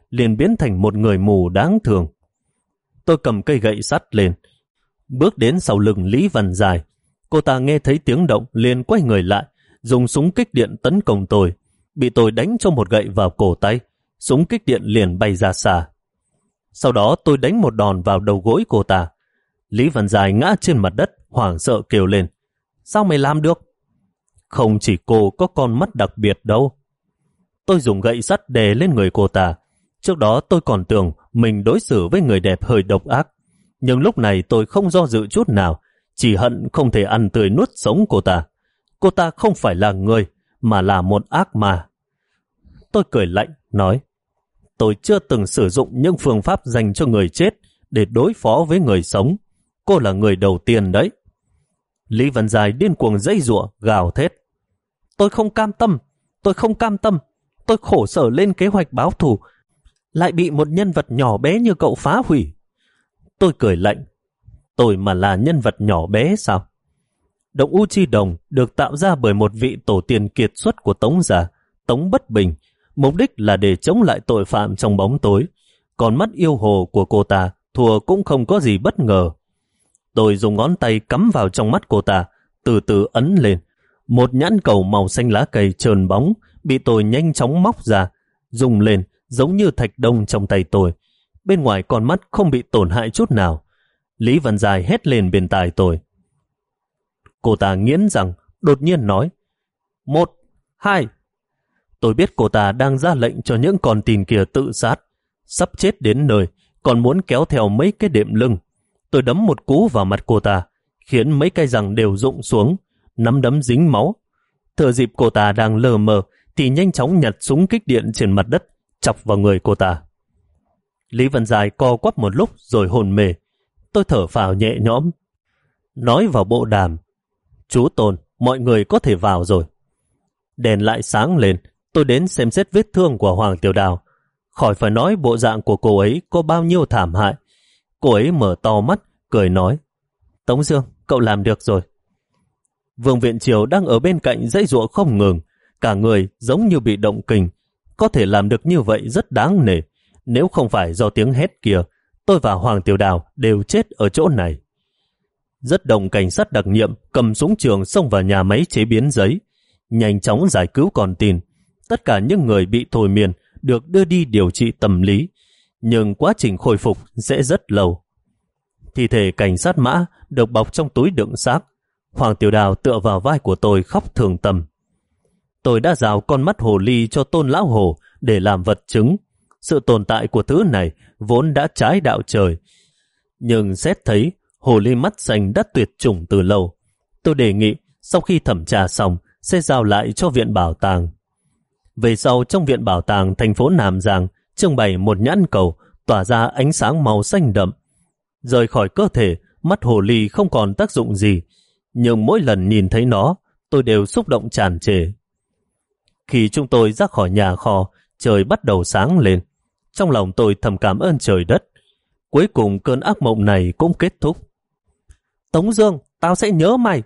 liền biến thành một người mù đáng thương. Tôi cầm cây gậy sắt lên, bước đến sau lưng Lý Văn Dài. Cô ta nghe thấy tiếng động liền quay người lại, dùng súng kích điện tấn công tôi. Bị tôi đánh cho một gậy vào cổ tay, súng kích điện liền bay ra xa. Sau đó tôi đánh một đòn vào đầu gối cô ta. Lý Văn Dài ngã trên mặt đất, hoảng sợ kêu lên: Sao mày làm được? Không chỉ cô có con mắt đặc biệt đâu. Tôi dùng gậy sắt đè lên người cô ta. Trước đó tôi còn tưởng mình đối xử với người đẹp hơi độc ác. Nhưng lúc này tôi không do dự chút nào, chỉ hận không thể ăn tươi nuốt sống cô ta. Cô ta không phải là người, mà là một ác ma. Tôi cười lạnh, nói: Tôi chưa từng sử dụng những phương pháp dành cho người chết để đối phó với người sống. Cô là người đầu tiên đấy. Lý Văn Dài điên cuồng giãy giụa, gào thét: Tôi không cam tâm, tôi không cam tâm. Tôi khổ sở lên kế hoạch báo thù, lại bị một nhân vật nhỏ bé như cậu phá hủy. Tôi cười lạnh: Tôi mà là nhân vật nhỏ bé sao? Động U Chi Đồng được tạo ra bởi một vị tổ tiên kiệt xuất của Tống gia, Tống Bất Bình, mục đích là để chống lại tội phạm trong bóng tối. Còn mắt yêu hồ của cô ta thua cũng không có gì bất ngờ. Tôi dùng ngón tay cắm vào trong mắt cô ta, từ từ ấn lên. Một nhãn cầu màu xanh lá cây trơn bóng bị tôi nhanh chóng móc ra, dùng lên giống như thạch đông trong tay tôi. Bên ngoài con mắt không bị tổn hại chút nào. Lý Văn Dài hét lên bên tai tôi. Cô ta nghiến răng, đột nhiên nói: Một, hai. Tôi biết cô ta đang ra lệnh cho những con tin kia tự sát. Sắp chết đến nơi, còn muốn kéo theo mấy cái đệm lưng. Tôi đấm một cú vào mặt cô ta, khiến mấy cái răng đều rụng xuống, nắm đấm dính máu. Thừa dịp cô ta đang lờ mờ, thì nhanh chóng nhặt súng kích điện trên mặt đất, chọc vào người cô ta. Lý Văn Dài co quắp một lúc rồi hôn mê. Tôi thở phào nhẹ nhõm, nói vào bộ đàm: Chú Tôn, mọi người có thể vào rồi. Đèn lại sáng lên, tôi đến xem xét vết thương của Hoàng Tiểu Đào. Khỏi phải nói bộ dạng của cô ấy có bao nhiêu thảm hại. Cô ấy mở to mắt, cười nói: Tống Dương, cậu làm được rồi. Vương Viện Triều đang ở bên cạnh giãy giụa không ngừng, cả người giống như bị động kinh. Có thể làm được như vậy rất đáng nể. Nếu không phải do tiếng hét kia, tôi và Hoàng Tiểu Đào đều chết ở chỗ này. Rất đông cảnh sát đặc nhiệm cầm súng trường xông vào nhà máy chế biến giấy, nhanh chóng giải cứu con tin. Tất cả những người bị thôi miên được đưa đi điều trị tâm lý, nhưng quá trình khôi phục sẽ rất lâu. Thi thể cảnh sát Mã được bọc trong túi đựng xác. Hoàng Tiểu Đào tựa vào vai của tôi khóc thương tâm. Tôi đã rào con mắt hồ ly cho Tôn Lão Hồ để làm vật chứng. Sự tồn tại của thứ này vốn đã trái đạo trời, nhưng xét thấy hồ ly mắt xanh đã tuyệt chủng từ lâu. Tôi đề nghị sau khi thẩm tra xong sẽ giao lại cho viện bảo tàng. Về sau, trong viện bảo tàng thành phố Nam Giang trưng bày một nhãn cầu tỏa ra ánh sáng màu xanh đậm. Rời khỏi cơ thể, mắt hồ ly không còn tác dụng gì, nhưng mỗi lần nhìn thấy nó, tôi đều xúc động tràn trề. Khi chúng tôi ra khỏi nhà kho, trời bắt đầu sáng lên. Trong lòng tôi thầm cảm ơn trời đất. Cuối cùng cơn ác mộng này cũng kết thúc. Tống Dương, tao sẽ nhớ mày.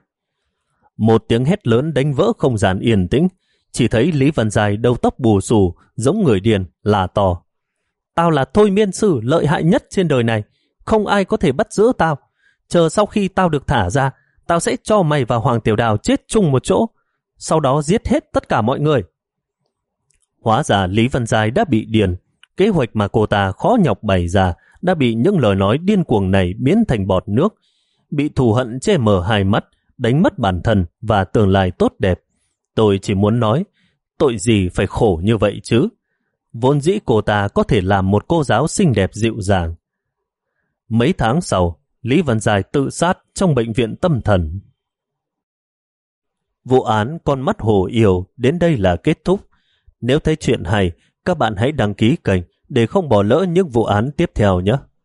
Một tiếng hét lớn đánh vỡ không gian yên tĩnh. Chỉ thấy Lý Văn Dài đầu tóc bù xù, giống người điên, là to: Tao là thôi miên sư lợi hại nhất trên đời này. Không ai có thể bắt giữ tao. Chờ sau khi tao được thả ra, tao sẽ cho mày và Hoàng Tiểu Đào chết chung một chỗ, sau đó giết hết tất cả mọi người. Hóa ra Lý Văn Dài đã bị điên. Kế hoạch mà cô ta khó nhọc bày ra đã bị những lời nói điên cuồng này biến thành bọt nước. Bị thù hận che mờ hai mắt, đánh mất bản thân và tương lai tốt đẹp. Tôi chỉ muốn nói, tội gì phải khổ như vậy chứ? Vốn dĩ cô ta có thể làm một cô giáo xinh đẹp dịu dàng. Mấy tháng sau, Lý Văn Dài tự sát trong bệnh viện tâm thần. Vụ án Con Mắt Hồ Yêu đến đây là kết thúc. Nếu thấy chuyện hay, các bạn hãy đăng ký kênh để không bỏ lỡ những vụ án tiếp theo nhé.